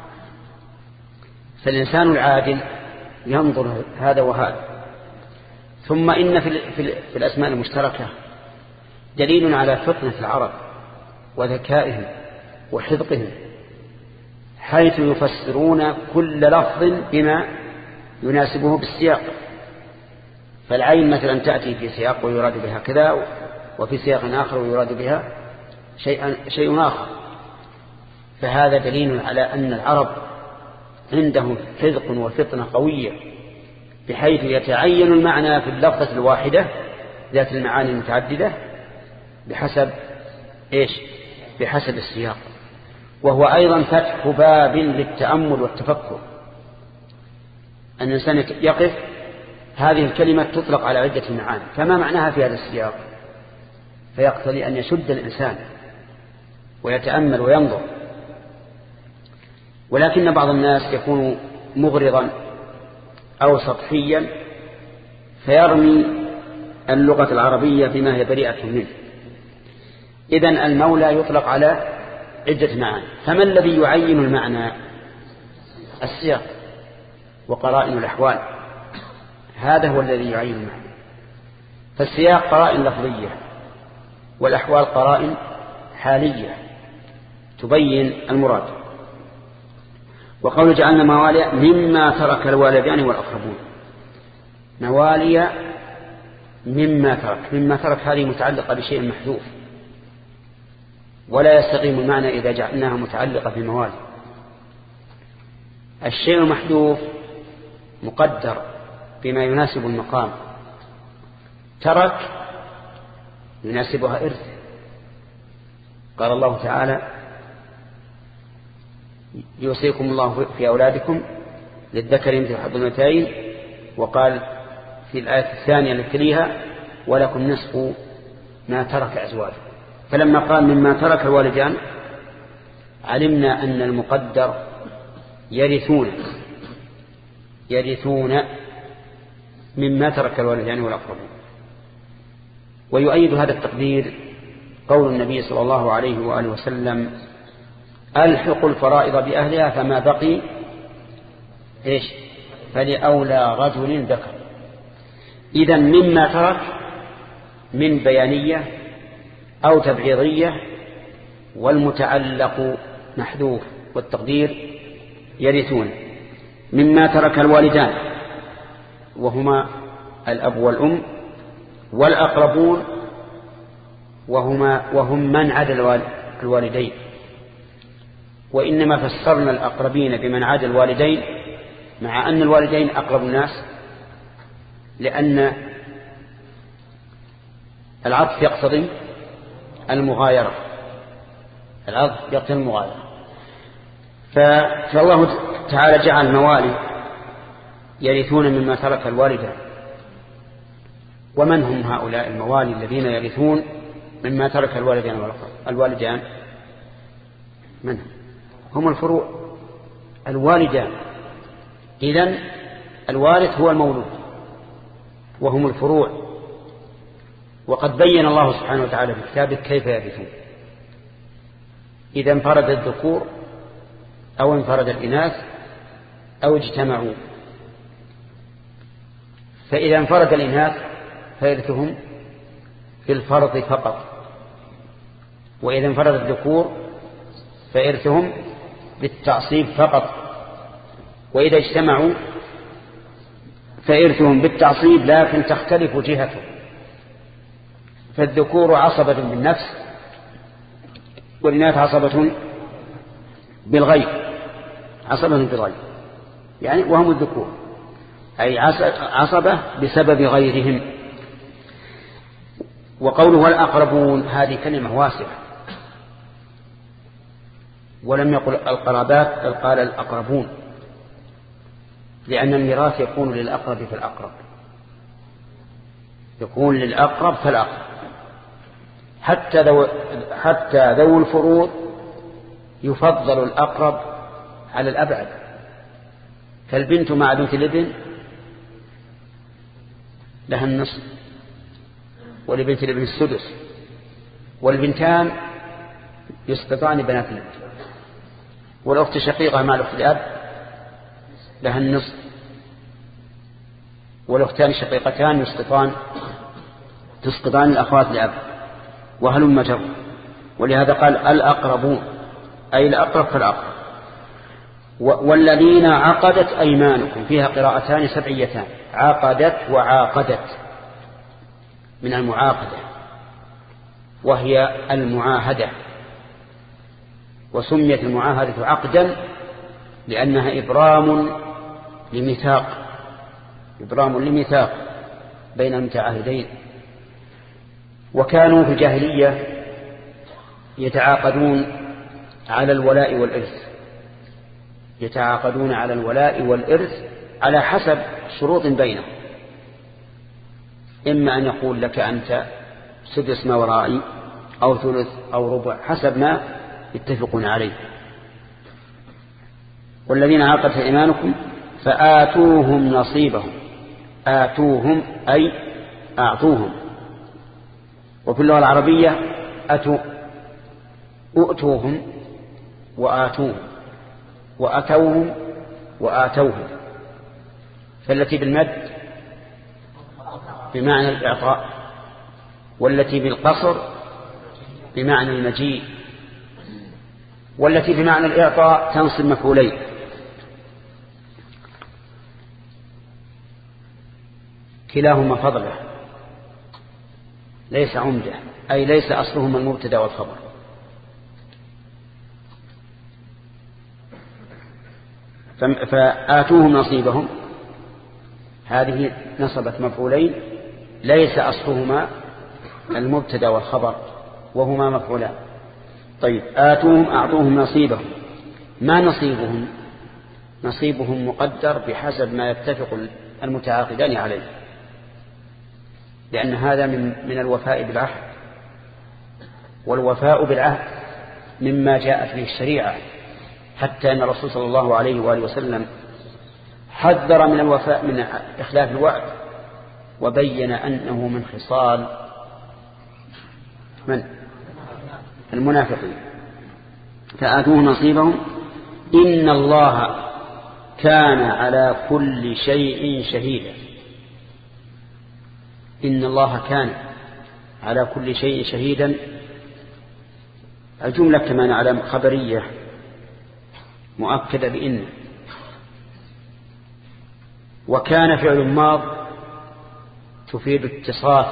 فالإنسان العادل ينظر هذا وهذا. ثم إن في الأسماء المشتركة دليل على فطنة العرب وذكائهم وحذقهم، حيث يفسرون كل لفظ بما يناسبه بالسياق. فالعين مثلا تأتي في سياق ويراد بها كذا، وفي سياق آخر ويراد بها شيء آخر. فهذا دليل على أن العرب عندهم حذق وفطنة قوية، بحيث يتعين المعنى في اللفظة الواحدة ذات المعاني المتعددة بحسب السياق. وهو أيضا فتح باب للتأمل والتفكر، أن الإنسان يقف هذه الكلمة تطلق على عدة معاني، فما معناها في هذا السياق؟ فيقتضي أن يشد الإنسان ويتأمل وينظر. ولكن بعض الناس يكون مغرضا أو سطحيا فيرمي اللغة العربية بما هي بريئة منه. إذن المولى يطلق على عدة معاني. فما الذي يعين المعنى؟ السياق وقرائن الأحوال، هذا هو الذي يعين المعنى. فالسياق قرائن لفظية، والأحوال قرائن حالية تبين المراد. وقول جعلنا موالي مما ترك الوالدان والأقربون، موالي مما ترك هذه متعلقة بشيء محذوف، ولا يستقيم المعنى إذا جعلناها متعلقة بالموالي. الشيء المحذوف مقدر بما يناسب المقام، ترك يناسبها إرث. قال الله تعالى: يوصيكم الله في أولادكم للذكر مثل حظ الأنثيين. وقال في الآية الثانية التي تليها: ولكم نصف ما ترك أزواجكم. فلما قال مما ترك الوالدان علمنا أن المقدر يرثون مما ترك الوالدان والأقربون. ويؤيد هذا التقدير قول النبي صلى الله عليه وآله وسلم: ألحقوا الفرائض بأهلها فما بقي فلأولى رجل ذكر. إذن مما ترك من بيانية أو تبعيضية، والمتعلق محذوف، والتقدير يرثون. مما ترك الوالدان وهما الأب والأم، والأقربون وهم من عدا الوالدين. وإنما فسرنا الأقربين بمن عدا الوالدين، مع أن الوالدين أقرب الناس، لأن العطف يقتضي المغايرة، العطف يقتضي المغايرة. فالله تعالى جعل الموالي يرثون مما ترك الوالدان. ومن هم هؤلاء الموالي الذين يرثون مما ترك الوالدان؟ من هم الفروع الوالدان. إذن الوارث هو المولود وهم الفروع. وقد بين الله سبحانه وتعالى في كتابه كيف يرثون، إذا انفرد الذكور أو انفرد الإناث أو اجتمعوا. فإذا انفرد الإناث فيرثهم في الفرض فقط، وإذا انفرد الذكور فيرثهم بالتعصيب فقط، وإذا اجتمعوا فيرثهم بالتعصيب لكن تختلف جهته. فالذكور عصبة بالنفس، والإناث عصبة بالغيب، يعني وهم الذكور، أي عصبة بسبب غيرهم. وقوله والأقربون هذه كلمة واسعة، ولم يقل القرابات بل قال الأقربون، لأن الميراث يكون للأقرب فالأقرب، يكون للأقرب فالأقرب. حتى ذو الفروض يفضل الأقرب على الأبعد. فالبنت مع بنت الابن لها النصف، ولبنت الابن السدس، والبنتان يسقطان بنات الابن، والأخت شقيقة مع الأخت الأب لها النصف، والأختان شقيقتان تسقطان الأخوات الأب، وهلم جر. ولهذا قال الأقربون أي الأقرب فالأقرب. والذين عقدت أيمانكم، فيها قراءتان سبعيتان، عقدت وعاقدت، من المعاقدة وهي المعاهدة. وسميت المعاهدة عقدا لأنها إبرام لميثاق بين المتعاهدين. وكانوا في الجاهلية يتعاقدون على الولاء والإرث على حسب شروط بينهم، إما أن يقول لك أنت سدس ما ورائي أو ثلث أو ربع حسب ما يتفقون عليه. والذين عقدت أيمانكم فآتوهم نصيبهم، آتوهم أي أعطوهم. وفي اللغة العربية أؤتوهم وآتوهم وأتوهم وآتوهم. فالتي بالمد بمعنى الإعطاء، والتي بالقصر بمعنى المجيء، والتي بمعنى الإعطاء تنصب مفعولين. كلاهما فضله ليس عمده، أي ليس أصلهما المبتدا والخبر. فآتوهم نصيبهم هذه نصبت مفعولين ليس أصلهما المبتدا والخبر، وهما مفعولان. طيب آتوهم أعطوهم نصيبهم. ما نصيبهم؟ نصيبهم مقدر بحسب ما يتفق المتعاقدان عليه، لأن هذا من الوفاء بالعهد، والوفاء بالعهد مما جاءت به الشريعة، حتى أن الرسول صلى الله عليه وآله وسلم حذر من الوفاء من إخلاف الوعد، وبين أنه من خصال المنافقين. فآتوه نصيبهم إن الله كان على كل شيء شهيدا. إن الله كان على كل شيء شهيدا، الجملة كمان على خبرية مؤكدة بإن، وكان فعل ماض تفيد اتصاف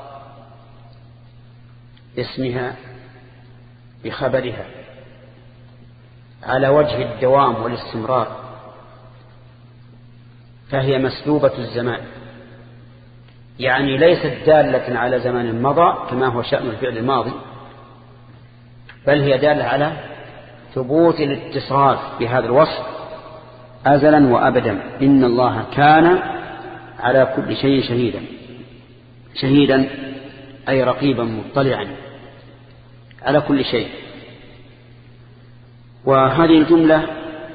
اسمها بخبرها على وجه الدوام والاستمرار، فهي مسلوبة الزمان، يعني ليست دالة على زمان مضى كما هو شأن الفعل الماضي، بل هي دالة على ثبوت الاتصاف بهذا الوصف أزلا وأبدا. إن الله كان على كل شيء شهيدا، شهيدا أي رقيبا مطلعا على كل شيء. وهذه الجملة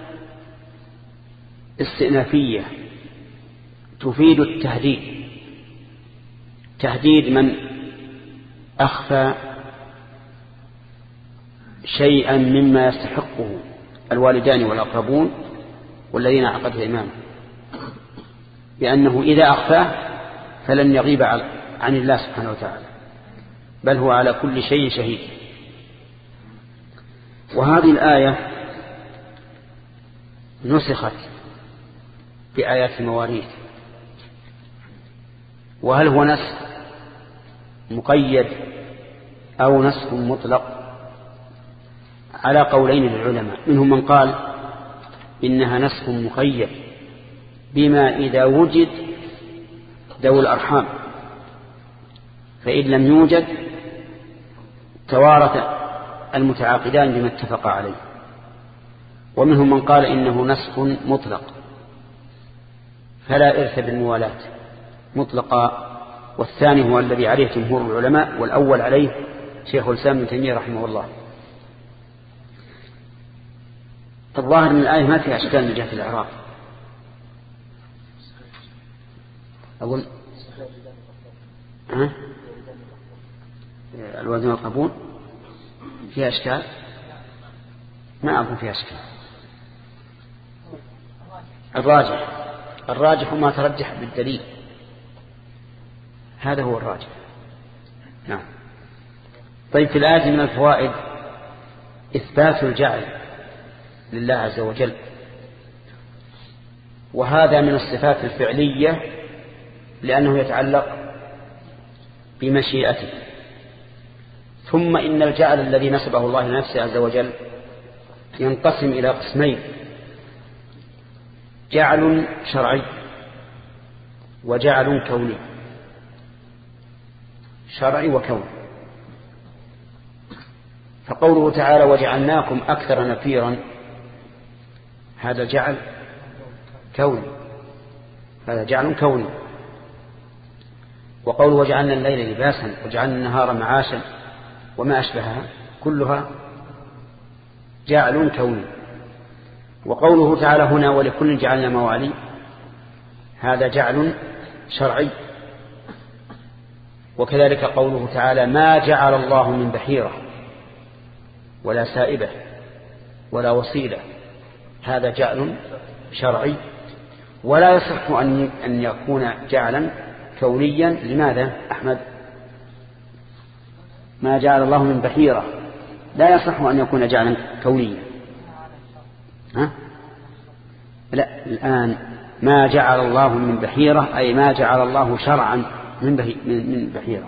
استئنافية تفيد التهديد، تهديد من أخفى شيئا مما يستحقه الوالدان والأقربون والذين عقدت إمامه، بأنه إذا أخفاه فلن يغيب عن الله سبحانه وتعالى، بل هو على كل شيء شهيد. وهذه الآية نسخت بآيات المواريث. وهل هو نسخ مقيد أو نسخ مطلق؟ على قولين للعلماء، منهم من قال إنها نسخ مقيد بما إذا وجد ذوي الأرحام، فإن لم يوجد توارث المتعاقدان بما اتفق عليه. ومنهم من قال إنه نسخ مطلق فلا إرث بالموالاة مطلقا، والثاني هو الذي عليه جمهور العلماء، والأول عليه شيخ الإسلام ابن تيمية رحمه الله. الظاهر من الآية ما فيها أشكال من جهة الإعراب، أقول الوزن والقبول فيها أشكال، ما أظن فيها أشكال. الراجح ما ترجح بالدليل، هذا هو الراجح. نعم. طيب، في الآية من الفوائد إثبات الجعل لله عز وجل، وهذا من الصفات الفعلية لأنه يتعلق بمشيئته. ثم إن الجعل الذي نسبه الله لنفسه عز وجل ينقسم إلى قسمين: جعل شرعي وجعل كوني. شرعي وكوني. فقوله تعالى وجعلناكم أكثر نفيرا، هذا جعل كوني، هذا جعل كوني. وقوله وجعلنا الليل لباسا وجعلنا النهار معاشا وما أشبهها كلها جعل كوني. وقوله تعالى هنا ولكل جعلنا موالي، هذا جعل شرعي. وكذلك قوله تعالى ما جعل الله من بحيرة ولا سائبة ولا وصيلة، هذا جعل شرعي. ولا يصح أن يكون جعلا كونيا. لماذا أحمد؟ ما جعل الله من بحيرة لا يصح أن يكون جعلا كونيا. لا، الآن ما جعل الله من بحيرة أي ما جعل الله شرعا من بحيرة.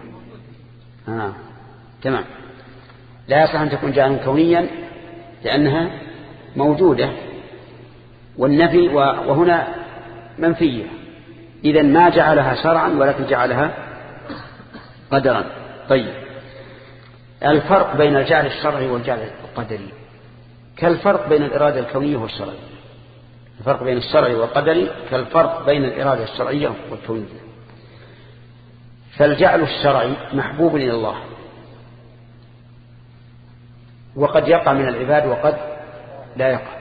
تمام. لا يصح أن تكون جعلا كونيا لأنها موجودة، والنفي وهنا منفية. إذن ما جعلها شرعا ولكن جعلها قدرا. طيب، الفرق بين الجعل الشرعي والجعل القدري كالفرق بين الإرادة الكونية والشرعية. الفرق بين الشرعي والقدري كالفرق بين الإرادة الشرعية والكونية. فالجعل الشرعي محبوب إلى الله، وقد يقع من العباد وقد لا يقع.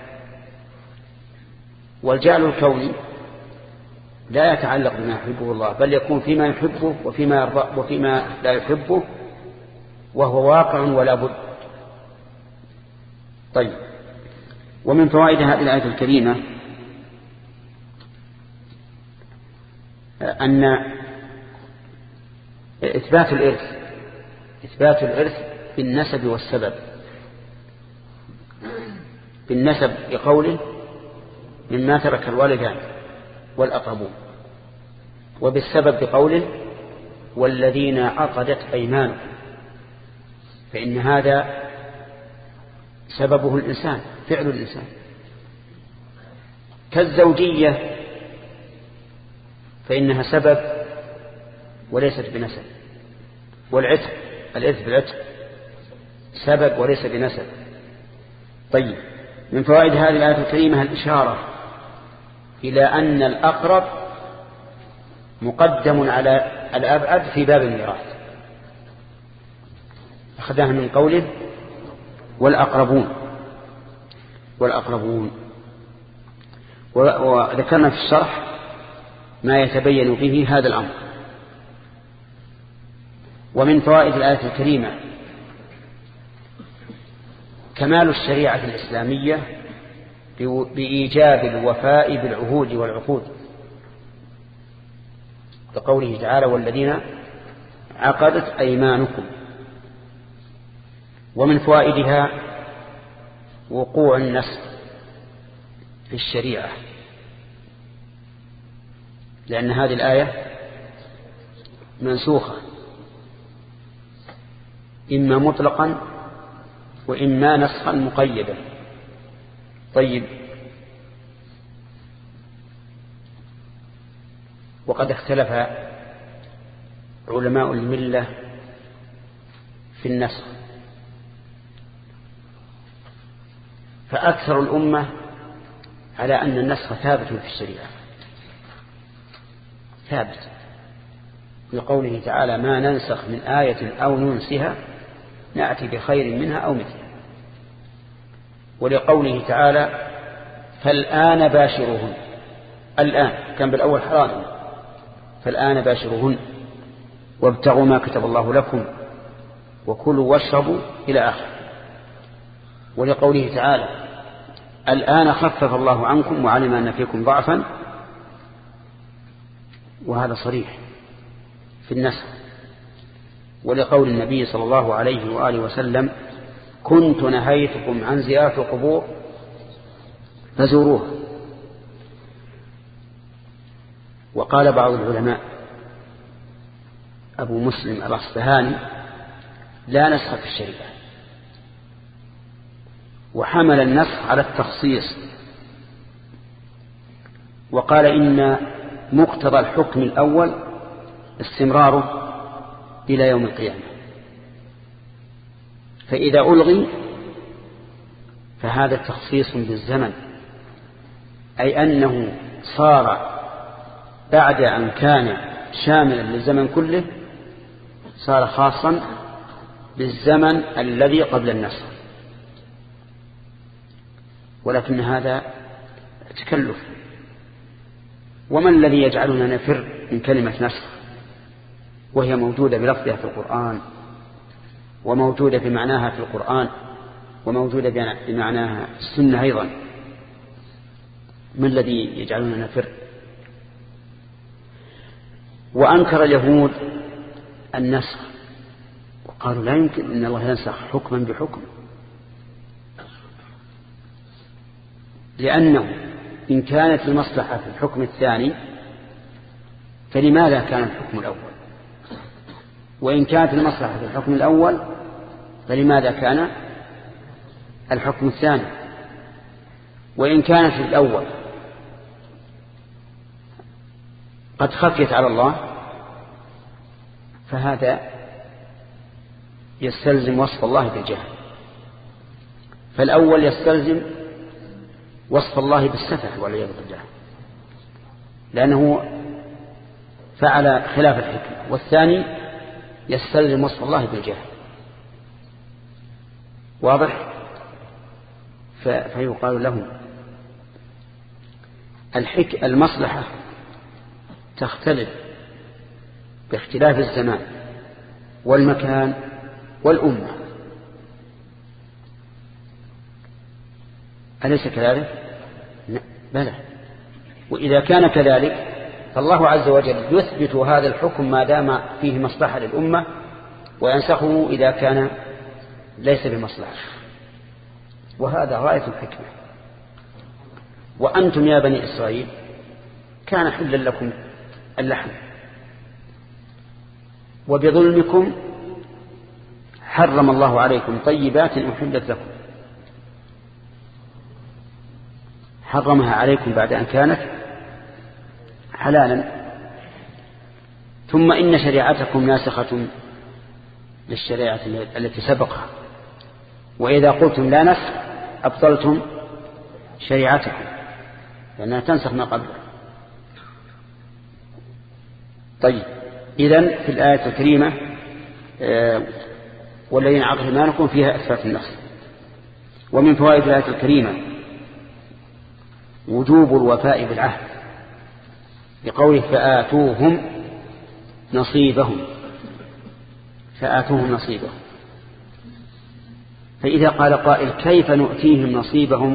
والجعل الكوني لا يتعلق بما يحبه الله، بل يكون فيما يحبه وفيما يرضى وفيما لا يحبه، وهو واقع ولا بد. طيب، ومن فوائد هذه الآية الكريمة أن إثبات الإرث بالنسب والسبب. بالنسب بقوله مما ترك الوالدان والأقربون، وبالسبب بقوله والذين عقدت أيمانهم، فإن هذا سببه الإنسان، فعل الإنسان. كالزوجية فإنها سبب وليست بنسب، والعتق الإرث بالعتق سبب وليس بنسب. طيب، من فوائد هذه الآية الكريمة الإشارة إلى أن الأقرب مقدم على الأبعد في باب الميراث، أخذها من قوله والأقربون. وذكرنا في الشرح ما يتبين به هذا الأمر. ومن فوائد الآية الكريمة كمال الشريعة الإسلامية بإيجاب الوفاء بالعهود والعقود، كقوله تعالى والذين عقدت أيمانكم. ومن فوائدها وقوع النسخ في الشريعة، لأن هذه الآية منسوخة إما مطلقا وإما نسخا مقيدا. طيب، وقد اختلف علماء الملة في النسخ، فأكثر الأمة على أن النسخ ثابت في الشريعة، ثابت لقوله تعالى ما ننسخ من آية أو ننسها نأتي بخير منها أو مثلها، ولقوله تعالى فالآن باشرهن. الآن كان بالأول حرام، فالآن باشرهن وابتغوا ما كتب الله لكم وكلوا واشربوا إلى آخر. ولقوله تعالى الآن خفف الله عنكم وعلم أن فيكم ضعفا، وهذا صريح في النسخ. ولقول النبي صلى الله عليه وآله وسلم كنت نهيتكم عن زيارة القبور فزوروها. وقال بعض العلماء أبو مسلم الأصفهاني لا نسخ في الشريعة، وحمل النسخ على التخصيص، وقال إن مقتضى الحكم الأول استمراره إلى يوم القيامة، فإذا ألغي فهذا تخصيص بالزمن، أي أنه صار بعد أن كان شاملا للزمن كله صار خاصا بالزمن الذي قبل النسخ. ولكن هذا تكلف، وما الذي يجعلنا نفر من كلمة نسخ وهي موجودة بلفظها في القرآن، وموجودة بمعناها في القرآن، وموجودة بمعناها في السنة أيضا؟ ما الذي يجعلنا نفر؟ وأنكر اليهود النسخ وقالوا لا يمكن أن الله ينسخ حكما بحكم، لأنه إن كانت المصلحة في الحكم الثاني فلماذا كان الحكم الأول؟ وإن كانت المصلحة في الحكم الأول فلماذا كان الحكم الثاني؟ وإن كانت في الأول قد خفيت على الله فهذا يستلزم وصف الله بالجهل، فالأول يستلزم وصف الله بالسفه والعياذ بالله لأنه فعل خلاف الحكمة، والثاني يستلزم وصف الله بالجهل. واضح؟ فيقال لهم المصلحة تختلف باختلاف الزمان والمكان والأمة، أليس كذلك؟ بلى. وإذا كان كذلك فالله عز وجل يثبت هذا الحكم ما دام فيه مصلحة للأمة، وينسخه إذا كان ليس بمصلحة، وهذا غاية الحكمة. وأنتم يا بني إسرائيل كان حلا لكم اللحم، وبظلمكم حرم الله عليكم طيبات أحلت لكم، حرمها عليكم بعد أن كانت حلالا. ثم إن شريعتكم ناسخة للشريعة التي سبقها، وإذا قلتم لا نسخ أبطلتم شريعتكم لأنها تنسخ ما قبله. طيب، إذن في الآية الكريمة والذين عقدوا أيمانكم فيها إثبات النص. ومن فوائد الآية الكريمة وجوب الوفاء بالعهد بقوله فآتوهم نصيبهم، فآتوهم نصيبهم. فإذا قال قائل كيف نؤتيهم نصيبهم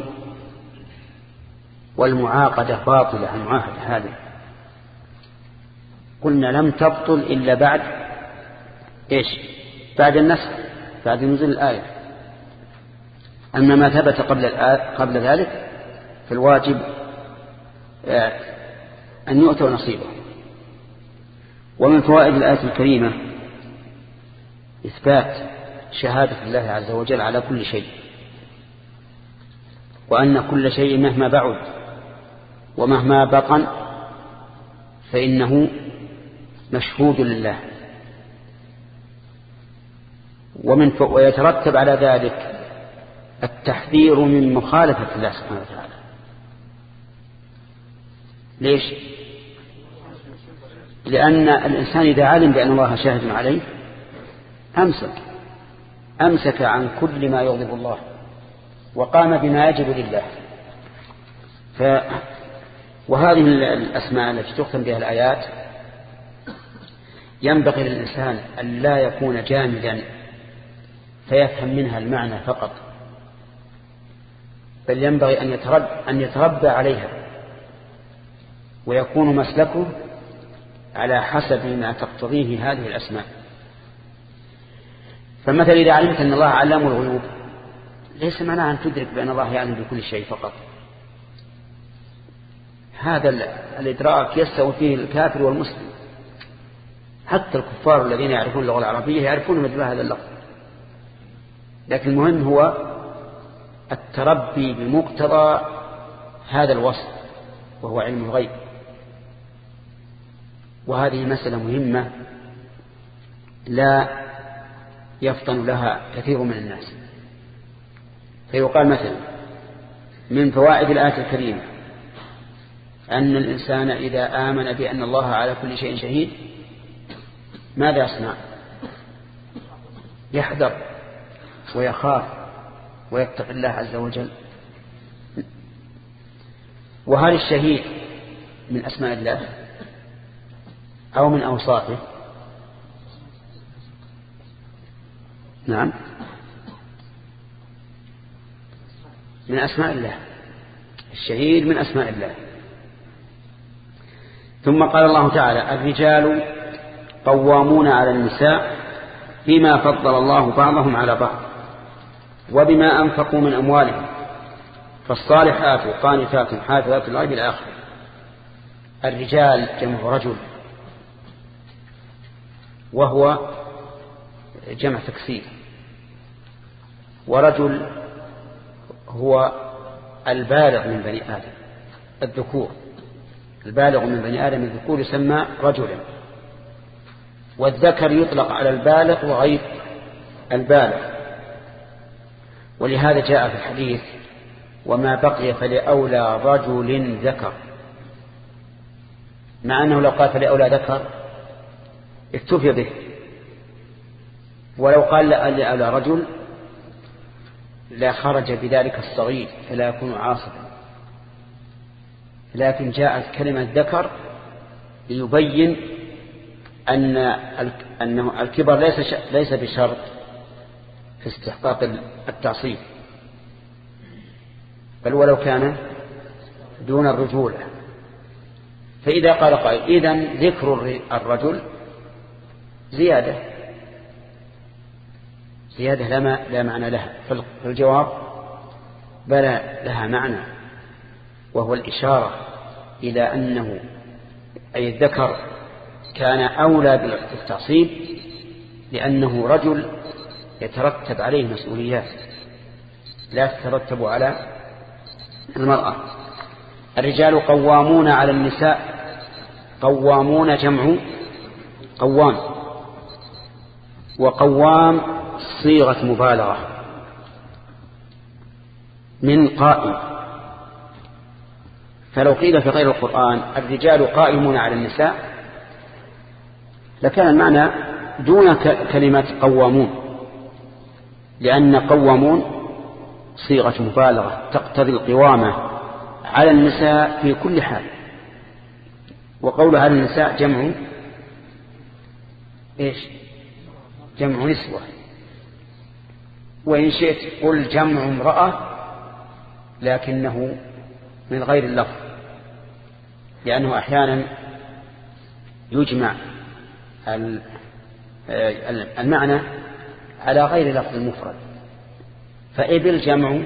والمعاقدة باطلة المعاهدة هذه؟ قلنا لم تبطل إلا بعد إيش؟ بعد النسخ، بعد نزول الآية. أما ما ثبت قبل ذلك فالواجب أن يؤتوا نصيبه. ومن فوائد الآية الكريمة إثبات شهادة الله عز وجل على كل شيء، وأن كل شيء مهما بعد ومهما بطن فإنه مشهود لله. ويترتب على ذلك التحذير من مخالفة الله سبحانه وتعالى. ليش؟ لأن الإنسان إذا علم بأن الله شاهد عليه أمسك عن كل ما يغضب الله وقام بما يجب لله. وهذه الأسماء التي تختم بها الآيات ينبغي للإنسان أن لا يكون جامدا فيفهم منها المعنى فقط، بل ينبغي أن يتربى عليها ويكون مسلكه على حسب ما تقتضيه هذه الأسماء. فمثلا إذا علمت أن الله علام الغيوب ليس معناه أن تدرك بأن الله يعلم بكل شيء فقط. هذا الإدراك يستوي فيه الكافر والمسلم، حتى الكفار الذين يعرفون اللغة العربية يعرفون مدلول هذا اللفظ. لكن المهم هو التربي بمقتضى هذا الوصف وهو علم الغيب. وهذه مسألة مهمة لا يفطن لها كثير من الناس. فيقال مثلا من فوائد الآية الكريمة أن الإنسان إذا آمن بأن الله على كل شيء شهيد ماذا يصنع؟ يحذر ويخاف ويتقي الله عز وجل. وهل الشهيد من أسماء الله أو من أوصافه؟ نعم، من أسماء الله. الشهيد من أسماء الله. ثم قال الله تعالى الرجال قوامون على النساء بما فضل الله بعضهم على بعض وبما أنفقوا من أموالهم فالصالحات قانتات حافظات للغيب إلى آخره. الرجال جمع رجل، وهو جمع تكسير، ورجل هو البالغ من بني آدم الذكور، البالغ من بني آدم الذكور يسمى رجلا. والذكر يطلق على البالغ وغير البالغ. ولهذا جاء في الحديث وما بقي فلأولى رجل ذكر، مع أنه لو قال فلأولى ذكر اكتفي به، ولو قال لأولى رجل لا خرج بذلك الصغير فلا يكون عاصبا. لكن جاءت كلمة ذكر ليبين أنه الكبر ليس بشرط في استحقاق التعصيب، بل ولو كان دون الرجولة فإذا قال قائل إذن ذكر الرجل زيادة لا معنى لها. فالجواب بلى لها معنى، وهو الإشارة إلى أنه أي الذكر كان أولى بالتعصيب لأنه رجل يترتب عليه مسؤوليات لا تترتب على المرأة. الرجال قوامون على النساء. قوامون جمع قوام، وقوام صيغة مبالغة من قائم. فلو قيل في غير القرآن الرجال قائمون على النساء لكان المعنى دون كلمة قوامون، لأن قوامون صيغة مبالغة تقتضي القوامة على النساء في كل حال. وقولها على النساء جمع إيش؟ جمع نسوة. وإن شئت قل جمع امرأة لكنه من غير اللفظ، لأنه أحيانا يجمع المعنى على غير لفظ المفرد. فإبل جمع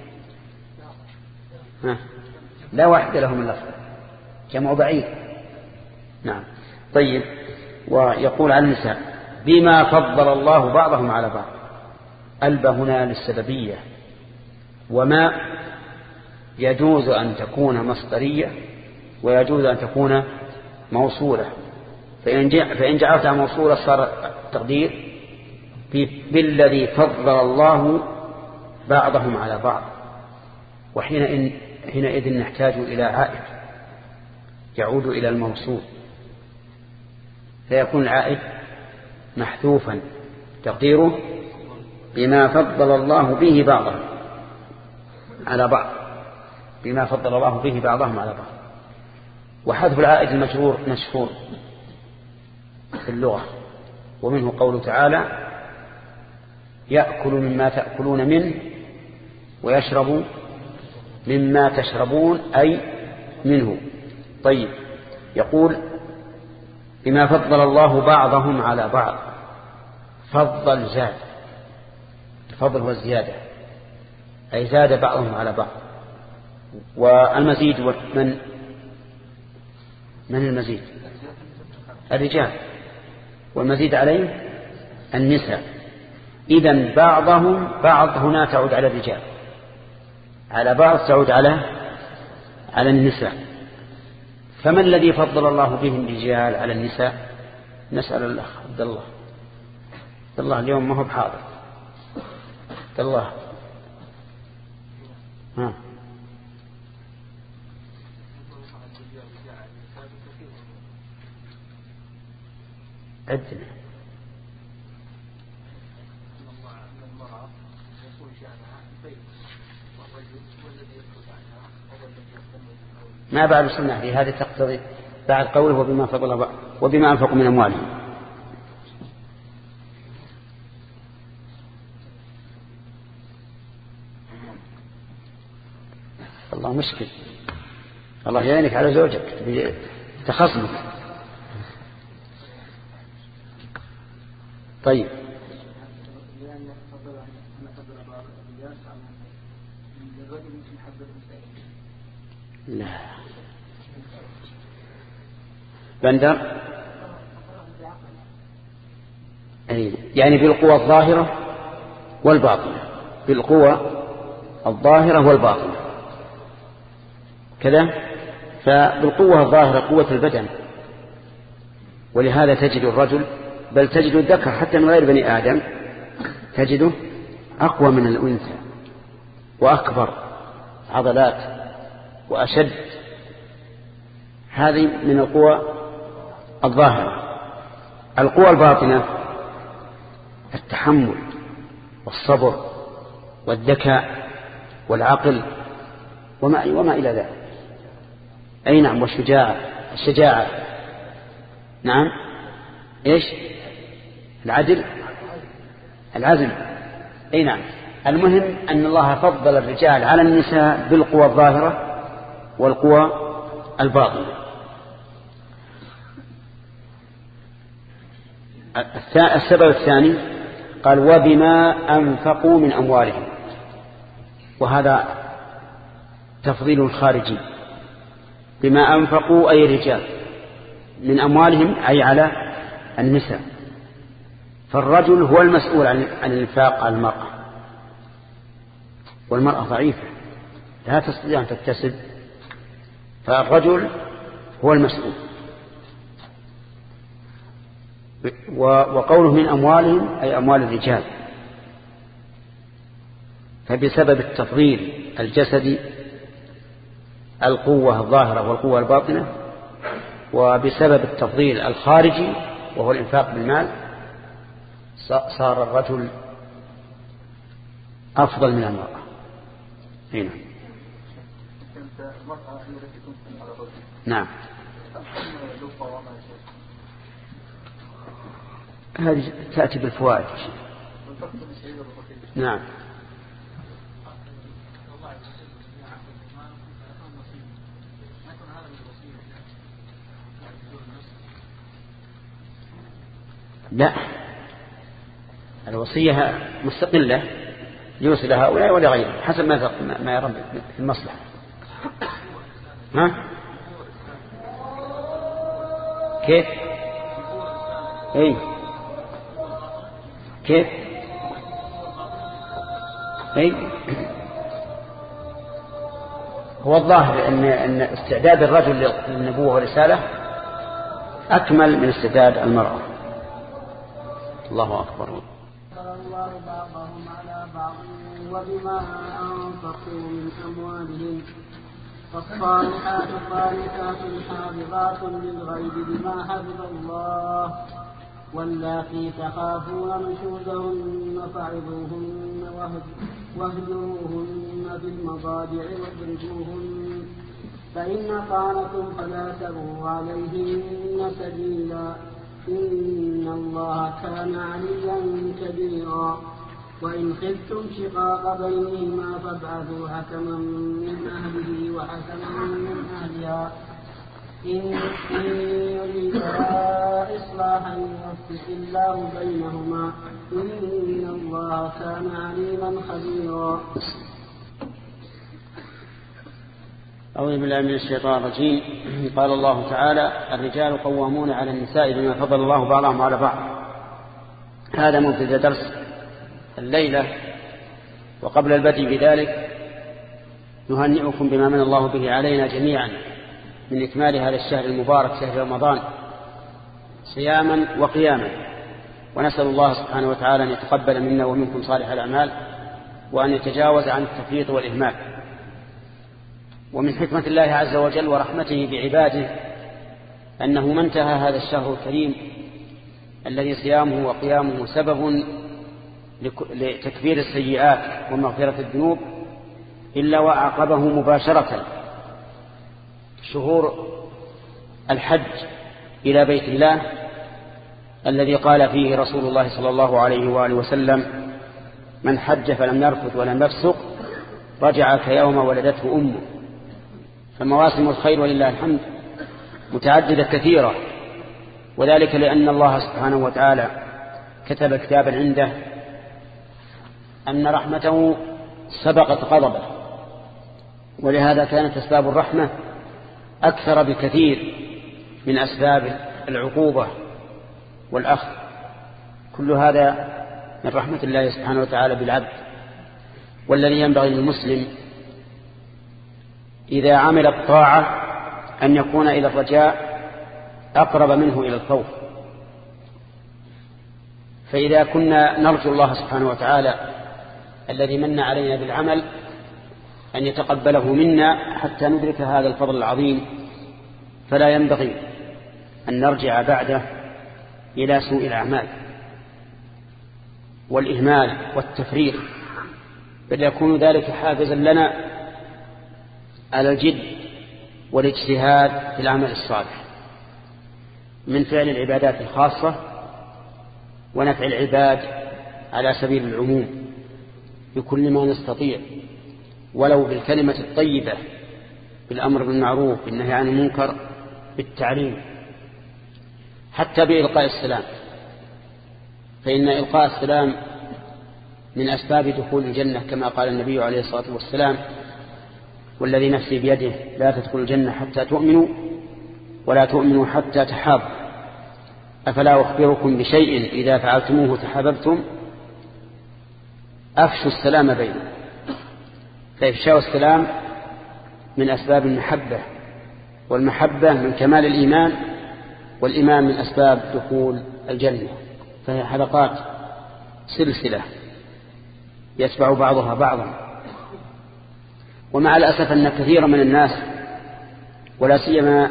لا واحد له من لفظ، جمع بعيد. نعم. طيب. ويقول عن النساء بما فضل الله بعضهم على بعض. ألب هنا للسببية، وما يجوز أن تكون مصدرية ويجوز أن تكون موصولة. فإن جعلتها موصولة صار التقدير بالذي فضل الله بعضهم على بعض. وحينئذ نحتاج إلى عائد يعود إلى الموصول، فيكون العائد محذوفا تقديره بما فضل الله به بعضهم على بعض. بما فضل الله به بعضهم على بعض. وحذف العائد المجرور مشهور في اللغة، ومنه قوله تعالى يأكل مما تأكلون منه ويشرب مما تشربون أي منه. طيب. يقول بما فضل الله بعضهم على بعض. فضل زاد، الفضل هو الزيادة، أي زاد بعضهم على بعض. والمزيد من المزيد؟ الرجال، والمزيد عليه النساء. إذن بعض هنا تعود على الرجال، على بعض تعود على النساء. فما الذي فضل الله به الرجال على النساء؟ نسأل الأخ عبد الله اليوم ما هو بحاضر. عبد الله عدنا. ما بعد السنة في هذه تقتضي بعد قوله وبما فضل وبما أنفقوا من أموالهم. الله مشكل، الله يعينك على زوجك تخصمك. طيب. لا بندر يعني بالقوة الظاهرة والباطنة، بالقوة الظاهرة والباطنة كذا. فبالقوة الظاهرة قوة البدن، ولهذا تجد الرجل بل تجد الذكر حتى من غير بني آدم تجده أقوى من الأنثى وأكبر عضلات وأشد. هذه من القوى الظاهرة. القوى الباطنة التحمل والصبر والذكاء والعقل وما إلى ذلك. أي نعم. والشجاعة. نعم. إيش؟ العزم. أي نعم. المهم أن الله فضل الرجال على النساء بالقوى الظاهرة والقوى الباطنة. السبب الثاني قال وبما أنفقوا من أموالهم، وهذا تفضيل خارجي. بما أنفقوا أي رجال من أموالهم أي على النساء، فالرجل هو المسؤول عن الإنفاق على المرأة، والمرأة ضعيفة لا تستطيع أن تكتسب، فالرجل هو المسؤول. وقوله من أموالهم أي أموال الرجال، فبسبب التفضيل الجسدي القوة الظاهرة والقوة الباطنة، وبسبب التفضيل الخارجي وهو الإنفاق بالمال، صار الرجل أفضل من المرأة. هنا نعم، هذه تأتي بالفوائد. نعم. لا، الوصية مستقلة يوصي لهؤلاء ولا غيره حسب ما يرى في المصلحة. ها؟ كيف؟ اي كيف؟ اي هو الظاهر ان استعداد الرجل للنبوة والرسالة أكمل من استعداد المرأة. الله أكبر.
الله بعضهم على بعض وبما أنفقوا من أموالهم، فالصالحات قانتات حافظات للغيب بما حفظ الله، واللاتي تخافون نشوزهن فعظوهن واهجروهن في المضاجع واضربوهن، فإن طعنتم فلا تبغوا عليهن سبيلا، إن الله كان عليا كبيرا. وإن خفتم شقاق بينهما فابعثوا حكما من أهله وحكما من أهلها إن يريدا إصلاحا يوفق الله بينهما، إن الله كان عليما خبيرا.
أعوذ بالله من الشيطان الرجيم. قال الله تعالى: الرجال قوامون على النساء بما فضل الله بعضهم على بعض. هذا مبتدأ درس الليلة، وقبل البدء بذلك نهنئكم بما من الله به علينا جميعا من إكمال هذا الشهر المبارك شهر رمضان صياما وقياما، ونسأل الله سبحانه وتعالى أن يتقبل منا ومنكم صالح الأعمال، وأن يتجاوز عن التفريط والإهمال. ومن حكمة الله عز وجل ورحمته بعباده أنه ما انتهى هذا الشهر الكريم الذي صيامه وقيامه سبب لتكفير السيئات ومغفرة الذنوب إلا وأعقبه مباشرة شهور الحج إلى بيت الله الذي قال فيه رسول الله صلى الله عليه وآله وسلم: من حج فلم يرفث ولم يفسق رجع كيوم ولدته أمه. فمواسم الخير ولله الحمد متعددة كثيرة، وذلك لأن الله سبحانه وتعالى كتب كتابا عنده أن رحمته سبقت غضبه، ولهذا كانت أسباب الرحمة أكثر بكثير من أسباب العقوبة والأخذ. كل هذا من رحمة الله سبحانه وتعالى بالعبد. والذي ينبغي للمسلم إذا عمل الطاعة أن يكون إلى الرجاء أقرب منه إلى الخوف. فإذا كنا نرجو الله سبحانه وتعالى الذي من علينا بالعمل أن يتقبله منا حتى ندرك هذا الفضل العظيم، فلا ينبغي أن نرجع بعده إلى سوء الأعمال والإهمال والتفريط، بل يكون ذلك حافزا لنا على الجد والاجتهاد في العمل الصالح من فعل العبادات الخاصة ونفع العباد على سبيل العموم بكل ما نستطيع، ولو بالكلمة الطيبة، بالأمر بالمعروف، بالنهي عن المنكر، بالتعليم، حتى بإلقاء السلام. فإن إلقاء السلام من أسباب دخول الجنة، كما قال النبي عليه الصلاة والسلام: والذي نفسي بيده لا تدخل الجنة حتى تؤمنوا ولا تؤمنوا حتى تحابوا، أفلا أخبركم بشيء إذا فعلتموه تحاببتم؟ أفشوا السلام بينكم. فإفشاء السلام من أسباب المحبة، والمحبة من كمال الإيمان، والإيمان من أسباب دخول الجنة. فهي حلقات سلسلة يتبع بعضها بعضا. ومع الأسف أن كثيرا من الناس ولا سيما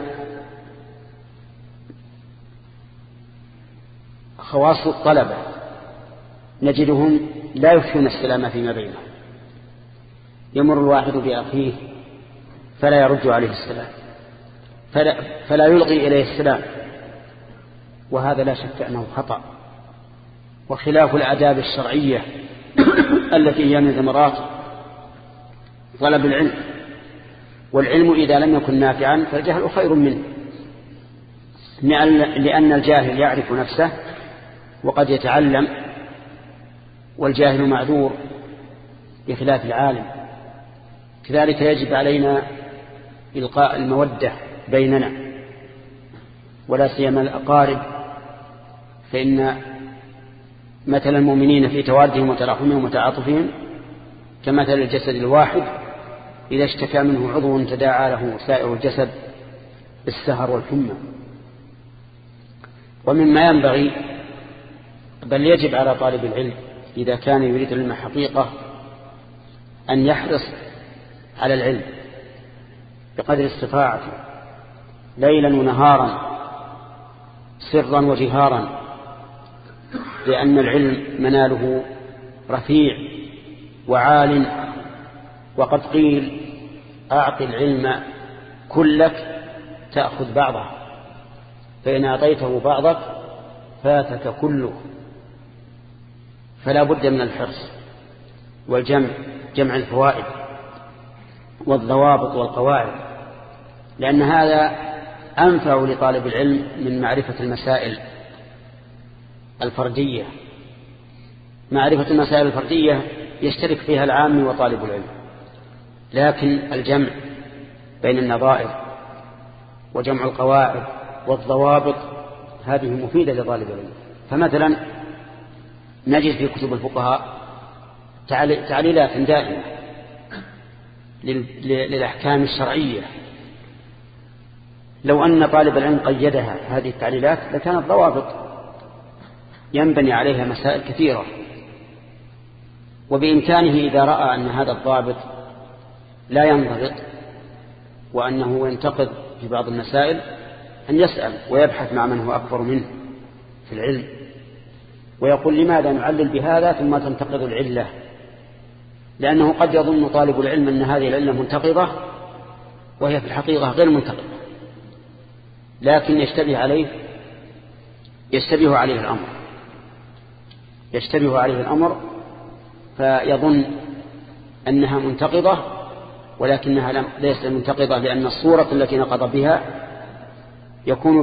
خواص الطلبة نجدهم لا يفشون السلام فيما بينهم. يمر الواحد بأخيه فلا يرد عليه السلام، فلا يلقي إليه السلام، وهذا لا شك أنه خطأ وخلاف الآداب الشرعية التي هي من ثمرات طلب العلم. والعلم إذا لم يكن نافعا فالجهل خير منه، لأن الجاهل يعرف نفسه وقد يتعلم، والجاهل معذور بخلاف العالم. كذلك يجب علينا إلقاء المودة بيننا، ولا سيما الأقارب، فإن مثل المؤمنين في توادهم وتراحمهم وتعاطفهم كمثل الجسد الواحد إذا اشتكى منه عضو تداعى له سائر الجسد بالسهر والحمى. ومما ينبغي بل يجب على طالب العلم إذا كان يريد العلم حقيقة أن يحرص على العلم بقدر استطاعته ليلا ونهارا سرا وجهارا، لأن العلم مناله رفيع وعال. وقد قيل: أعط العلم كلك تأخذ بعضه، فإن أعطيته بعضك فاتك كله. فلا بد من الحرص والجمع، جمع الفوائد والضوابط والقواعد، لأن هذا أنفع لطالب العلم من معرفة المسائل الفردية. معرفة المسائل الفردية يشترك فيها العام وطالب العلم، لكن الجمع بين النظائر وجمع القواعد والضوابط هذه مفيدة لطالب العلم. فمثلا نجد في كتب الفقهاء تعليلات دائمة للأحكام الشرعية، لو أن طالب العلم قيدها هذه التعليلات لكانت ضوابط ينبني عليها مسائل كثيرة. وبإمكانه إذا رأى أن هذا الضابط لا ينضبط وأنه ينتقد في بعض المسائل أن يسأل ويبحث مع من هو أكبر منه في العلم، ويقول: لماذا نعلل بهذا ثم تنتقد العلة؟ لأنه قد يظن طالب العلم أن هذه العلة منتقضة وهي في الحقيقة غير منتقضة، لكن يشتبه عليه الأمر فيظن أنها منتقضة، ولكنها ليست منتقضة، لأن الصورة التي نقض بها يكون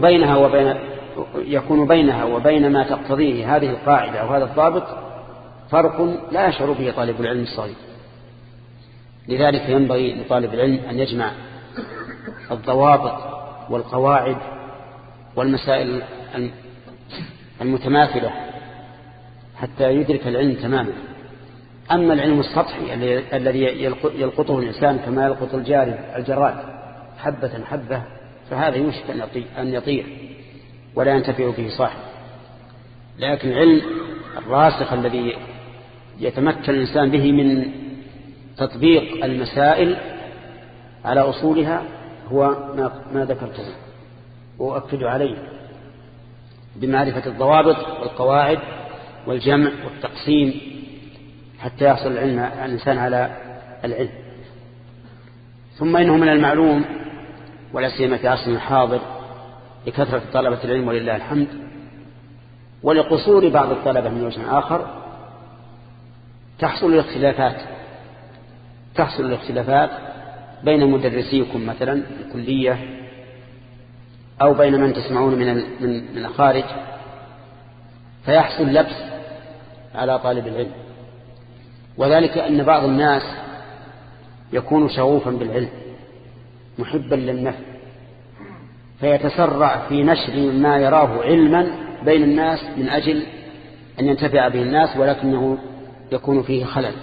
بينها وبين ما تقتضيه هذه القاعدة أو هذا الضابط فرق لا يشعر به طالب العلم الصغير. لذلك ينبغي لطالب العلم أن يجمع الضوابط والقواعد والمسائل المتماثلة حتى يدرك العلم تماما. أما العلم السطحي الذي يلقطه الإنسان كما يلقط الجراد حبة حبة، فهذا يمشك أن يطير ولا ينتفع به صاحب. لكن العلم الراسخ الذي يتمكن الإنسان به من تطبيق المسائل على أصولها هو ما ذكرته، وأؤكد عليه بمعرفة الضوابط والقواعد والجمع والتقسيم حتى يحصل الإنسان على العلم. ثم إنه من المعلوم ولا سيما في عصرنا الحاضر لكثرة طلبة العلم ولله الحمد ولقصور بعض الطلبة من وجه آخر تحصل الاختلافات بين مدرسيكم مثلا في الكلية أو بين من تسمعون من الخارج، فيحصل لبس على طالب العلم. وذلك أن بعض الناس يكون شغوفا بالعلم محبا للنفع، فيتسرع في نشر ما يراه علما بين الناس من أجل أن ينتفع به الناس، ولكنه يكون فيه خلل،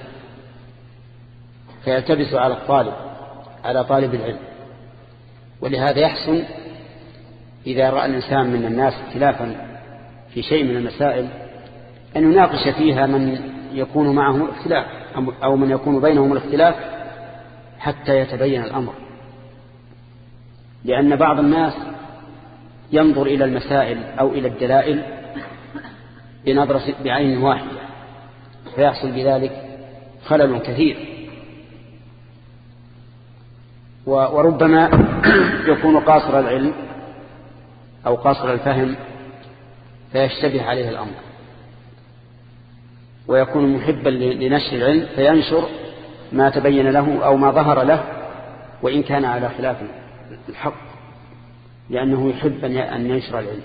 فيلتبس على طالب العلم. ولهذا يحسن إذا رأى الإنسان من الناس اختلافا في شيء من المسائل أن يناقش فيها من يكون معهم الاختلاف أو من يكون بينهم الاختلاف حتى يتبين الأمر. لأن بعض الناس ينظر إلى المسائل أو إلى الدلائل بنظرة بعين واحدة، فيحصل بذلك خلل كثير، وربما يكون قاصر العلم أو قاصر الفهم فيشتبه عليه الأمر، ويكون محبا لنشر العلم فينشر ما تبين له أو ما ظهر له وإن كان على خلاف الحق، لأنه يحب أن ينشر العلم.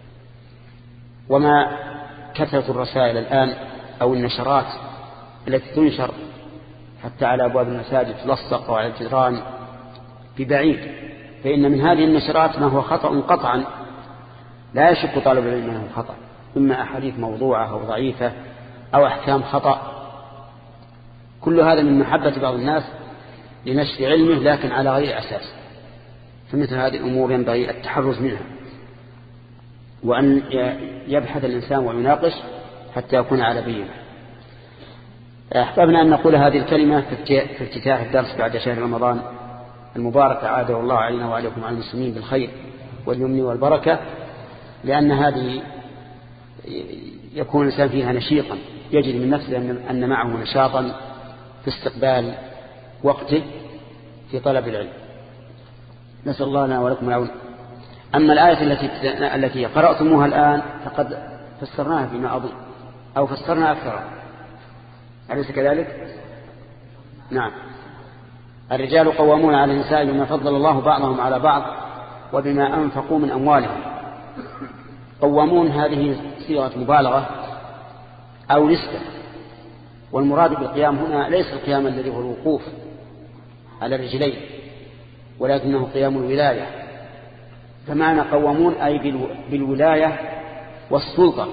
وما كثرة الرسائل الآن أو النشرات التي تنشر حتى على أبواب المساجد تلصق وعلى الجدران ببعيد، فإن من هذه النشرات ما هو خطأ قطعا لا يشك طالب العلم أنه خطأ، إما أحاديث موضوعة أو ضعيفة أو أحكام خطأ. كل هذا من محبة بعض الناس لنشر علمه لكن على غير أساس، فمثل هذه الأمور ينبغي التحرز منها، وأن يبحث الإنسان ويناقش حتى يكون على بينه. أحببنا أن نقول هذه الكلمة في افتتاح الدرس بعد شهر رمضان المبارك، عاده الله علينا وعليكم على المسلمين بالخير واليمن والبركة، لأن هذه يكون الإنسان فيها نشيطا، يجد من نفسه أن معه نشاطا في استقبال وقته في طلب العلم. نسأل الله لنا ولكم العون. أما الآية التي قرأتموها الآن فقد فسرناها فيما أظن أو فسرنا أكثر، أليس كذلك؟ نعم. الرجال قوامون على النساء بما فضل الله بعضهم على بعض وبما أنفقوا من أموالهم. قوامون هذه صيغة مبالغة أو نسبة، والمراد بالقيام هنا ليس القيام الذي هو الوقوف على الرجلين، ولكنه قيام الولاية. فمعنى قوامون أي بالولاية والسلطة،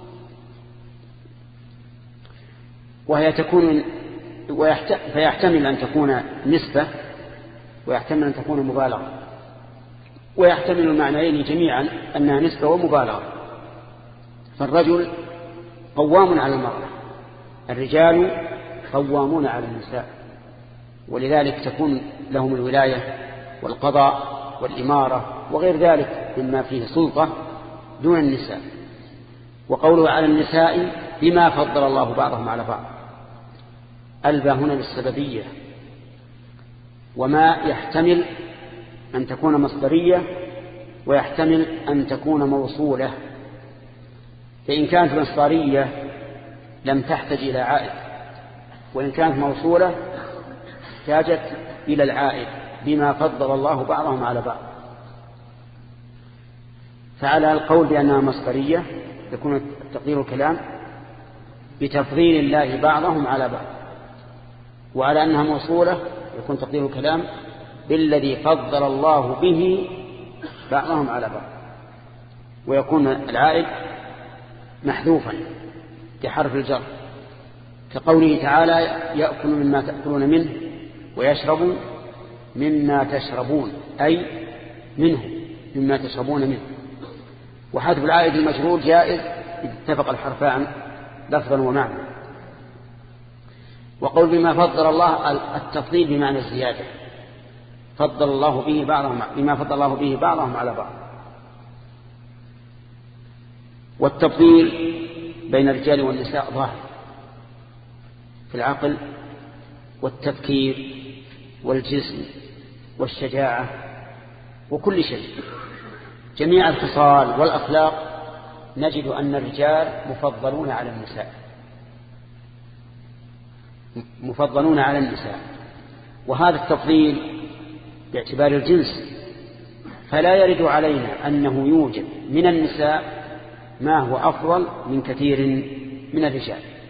وهي تكون فيحتمل أن تكون نسبة ويحتمل أن تكون مبالغة، ويحتمل المعنيين جميعا أنها نسبة ومبالغة. فالرجل قوام على المرأة، الرجال قوامون على النساء، ولذلك تكون لهم الولاية والقضاء والإمارة وغير ذلك مما فيه سلطة دون النساء. وقوله على النساء بما فضل الله بعضهم على بعض، البا هنا للسببية، وما يحتمل أن تكون مصدرية ويحتمل أن تكون موصولة. فإن كانت مصدرية لم تحتج إلى عائد، وإن كانت موصولة احتاجت إلى العائد بما فضل الله بعضهم على بعض. فعلى القول بأنها مصدرية يكون تقدير الكلام بتفضيل الله بعضهم على بعض، وعلى أنها موصولة يكون تقدير الكلام بالذي فضل الله به بعضهم على بعض، ويكون العائد محذوفا كحرف الجر، كقوله تعالى يأكل مما تأكلون منه ويشرب مما تشربون، أي منه مما تشربون منه. وحذف العائد المجرور جائز إذا اتفق الحرفان لفظا ومعنى. وقول بما فضل الله التفضيل بمعنى الزيادة، فضل الله به بعضهم بما فضل الله به بعضهم على بعض. والتفضيل بين الرجال والنساء ظاهر في العقل والتفكير والجسم والشجاعة وكل شيء، جميع الخصال والأخلاق نجد أن الرجال مفضلون على النساء، مفضلون على النساء. وهذا التفضيل باعتبار الجنس، فلا يرد علينا أنه يوجد من النساء ما هو أفضل من كثير من الرجال.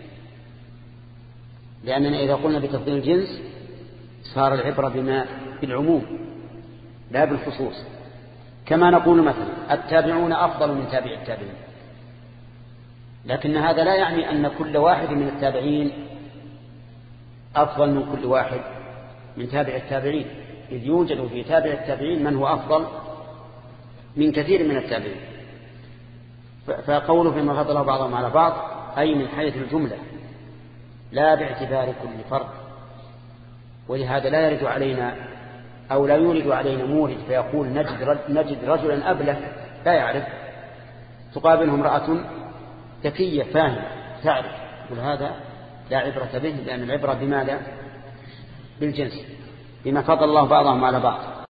لأننا إذا قلنا بتفضيل الجنس صار العبرة بما بالعموم لا بالخصوص. كما نقول مثلا التابعون أفضل من تابع التابعين، لكن هذا لا يعني أن كل واحد من التابعين أفضل من كل واحد من تابع التابعين، إذ يوجد في تابع التابعين من هو أفضل من كثير من التابعين. فقوله فيما فضل بعضهم على بعض أي من حيث الجملة لا باعتبار كل فرد. ولهذا لا يرد علينا أو لا يورد علينا مورد فيقول نجد رجلا أبله لا يعرف، تقابله امرأة ذكية فاهمة تعرف، وهذا لا عبرة به، لأن العبرة بماذا؟ بالجنس، بما فضل الله بعضهم على بعض.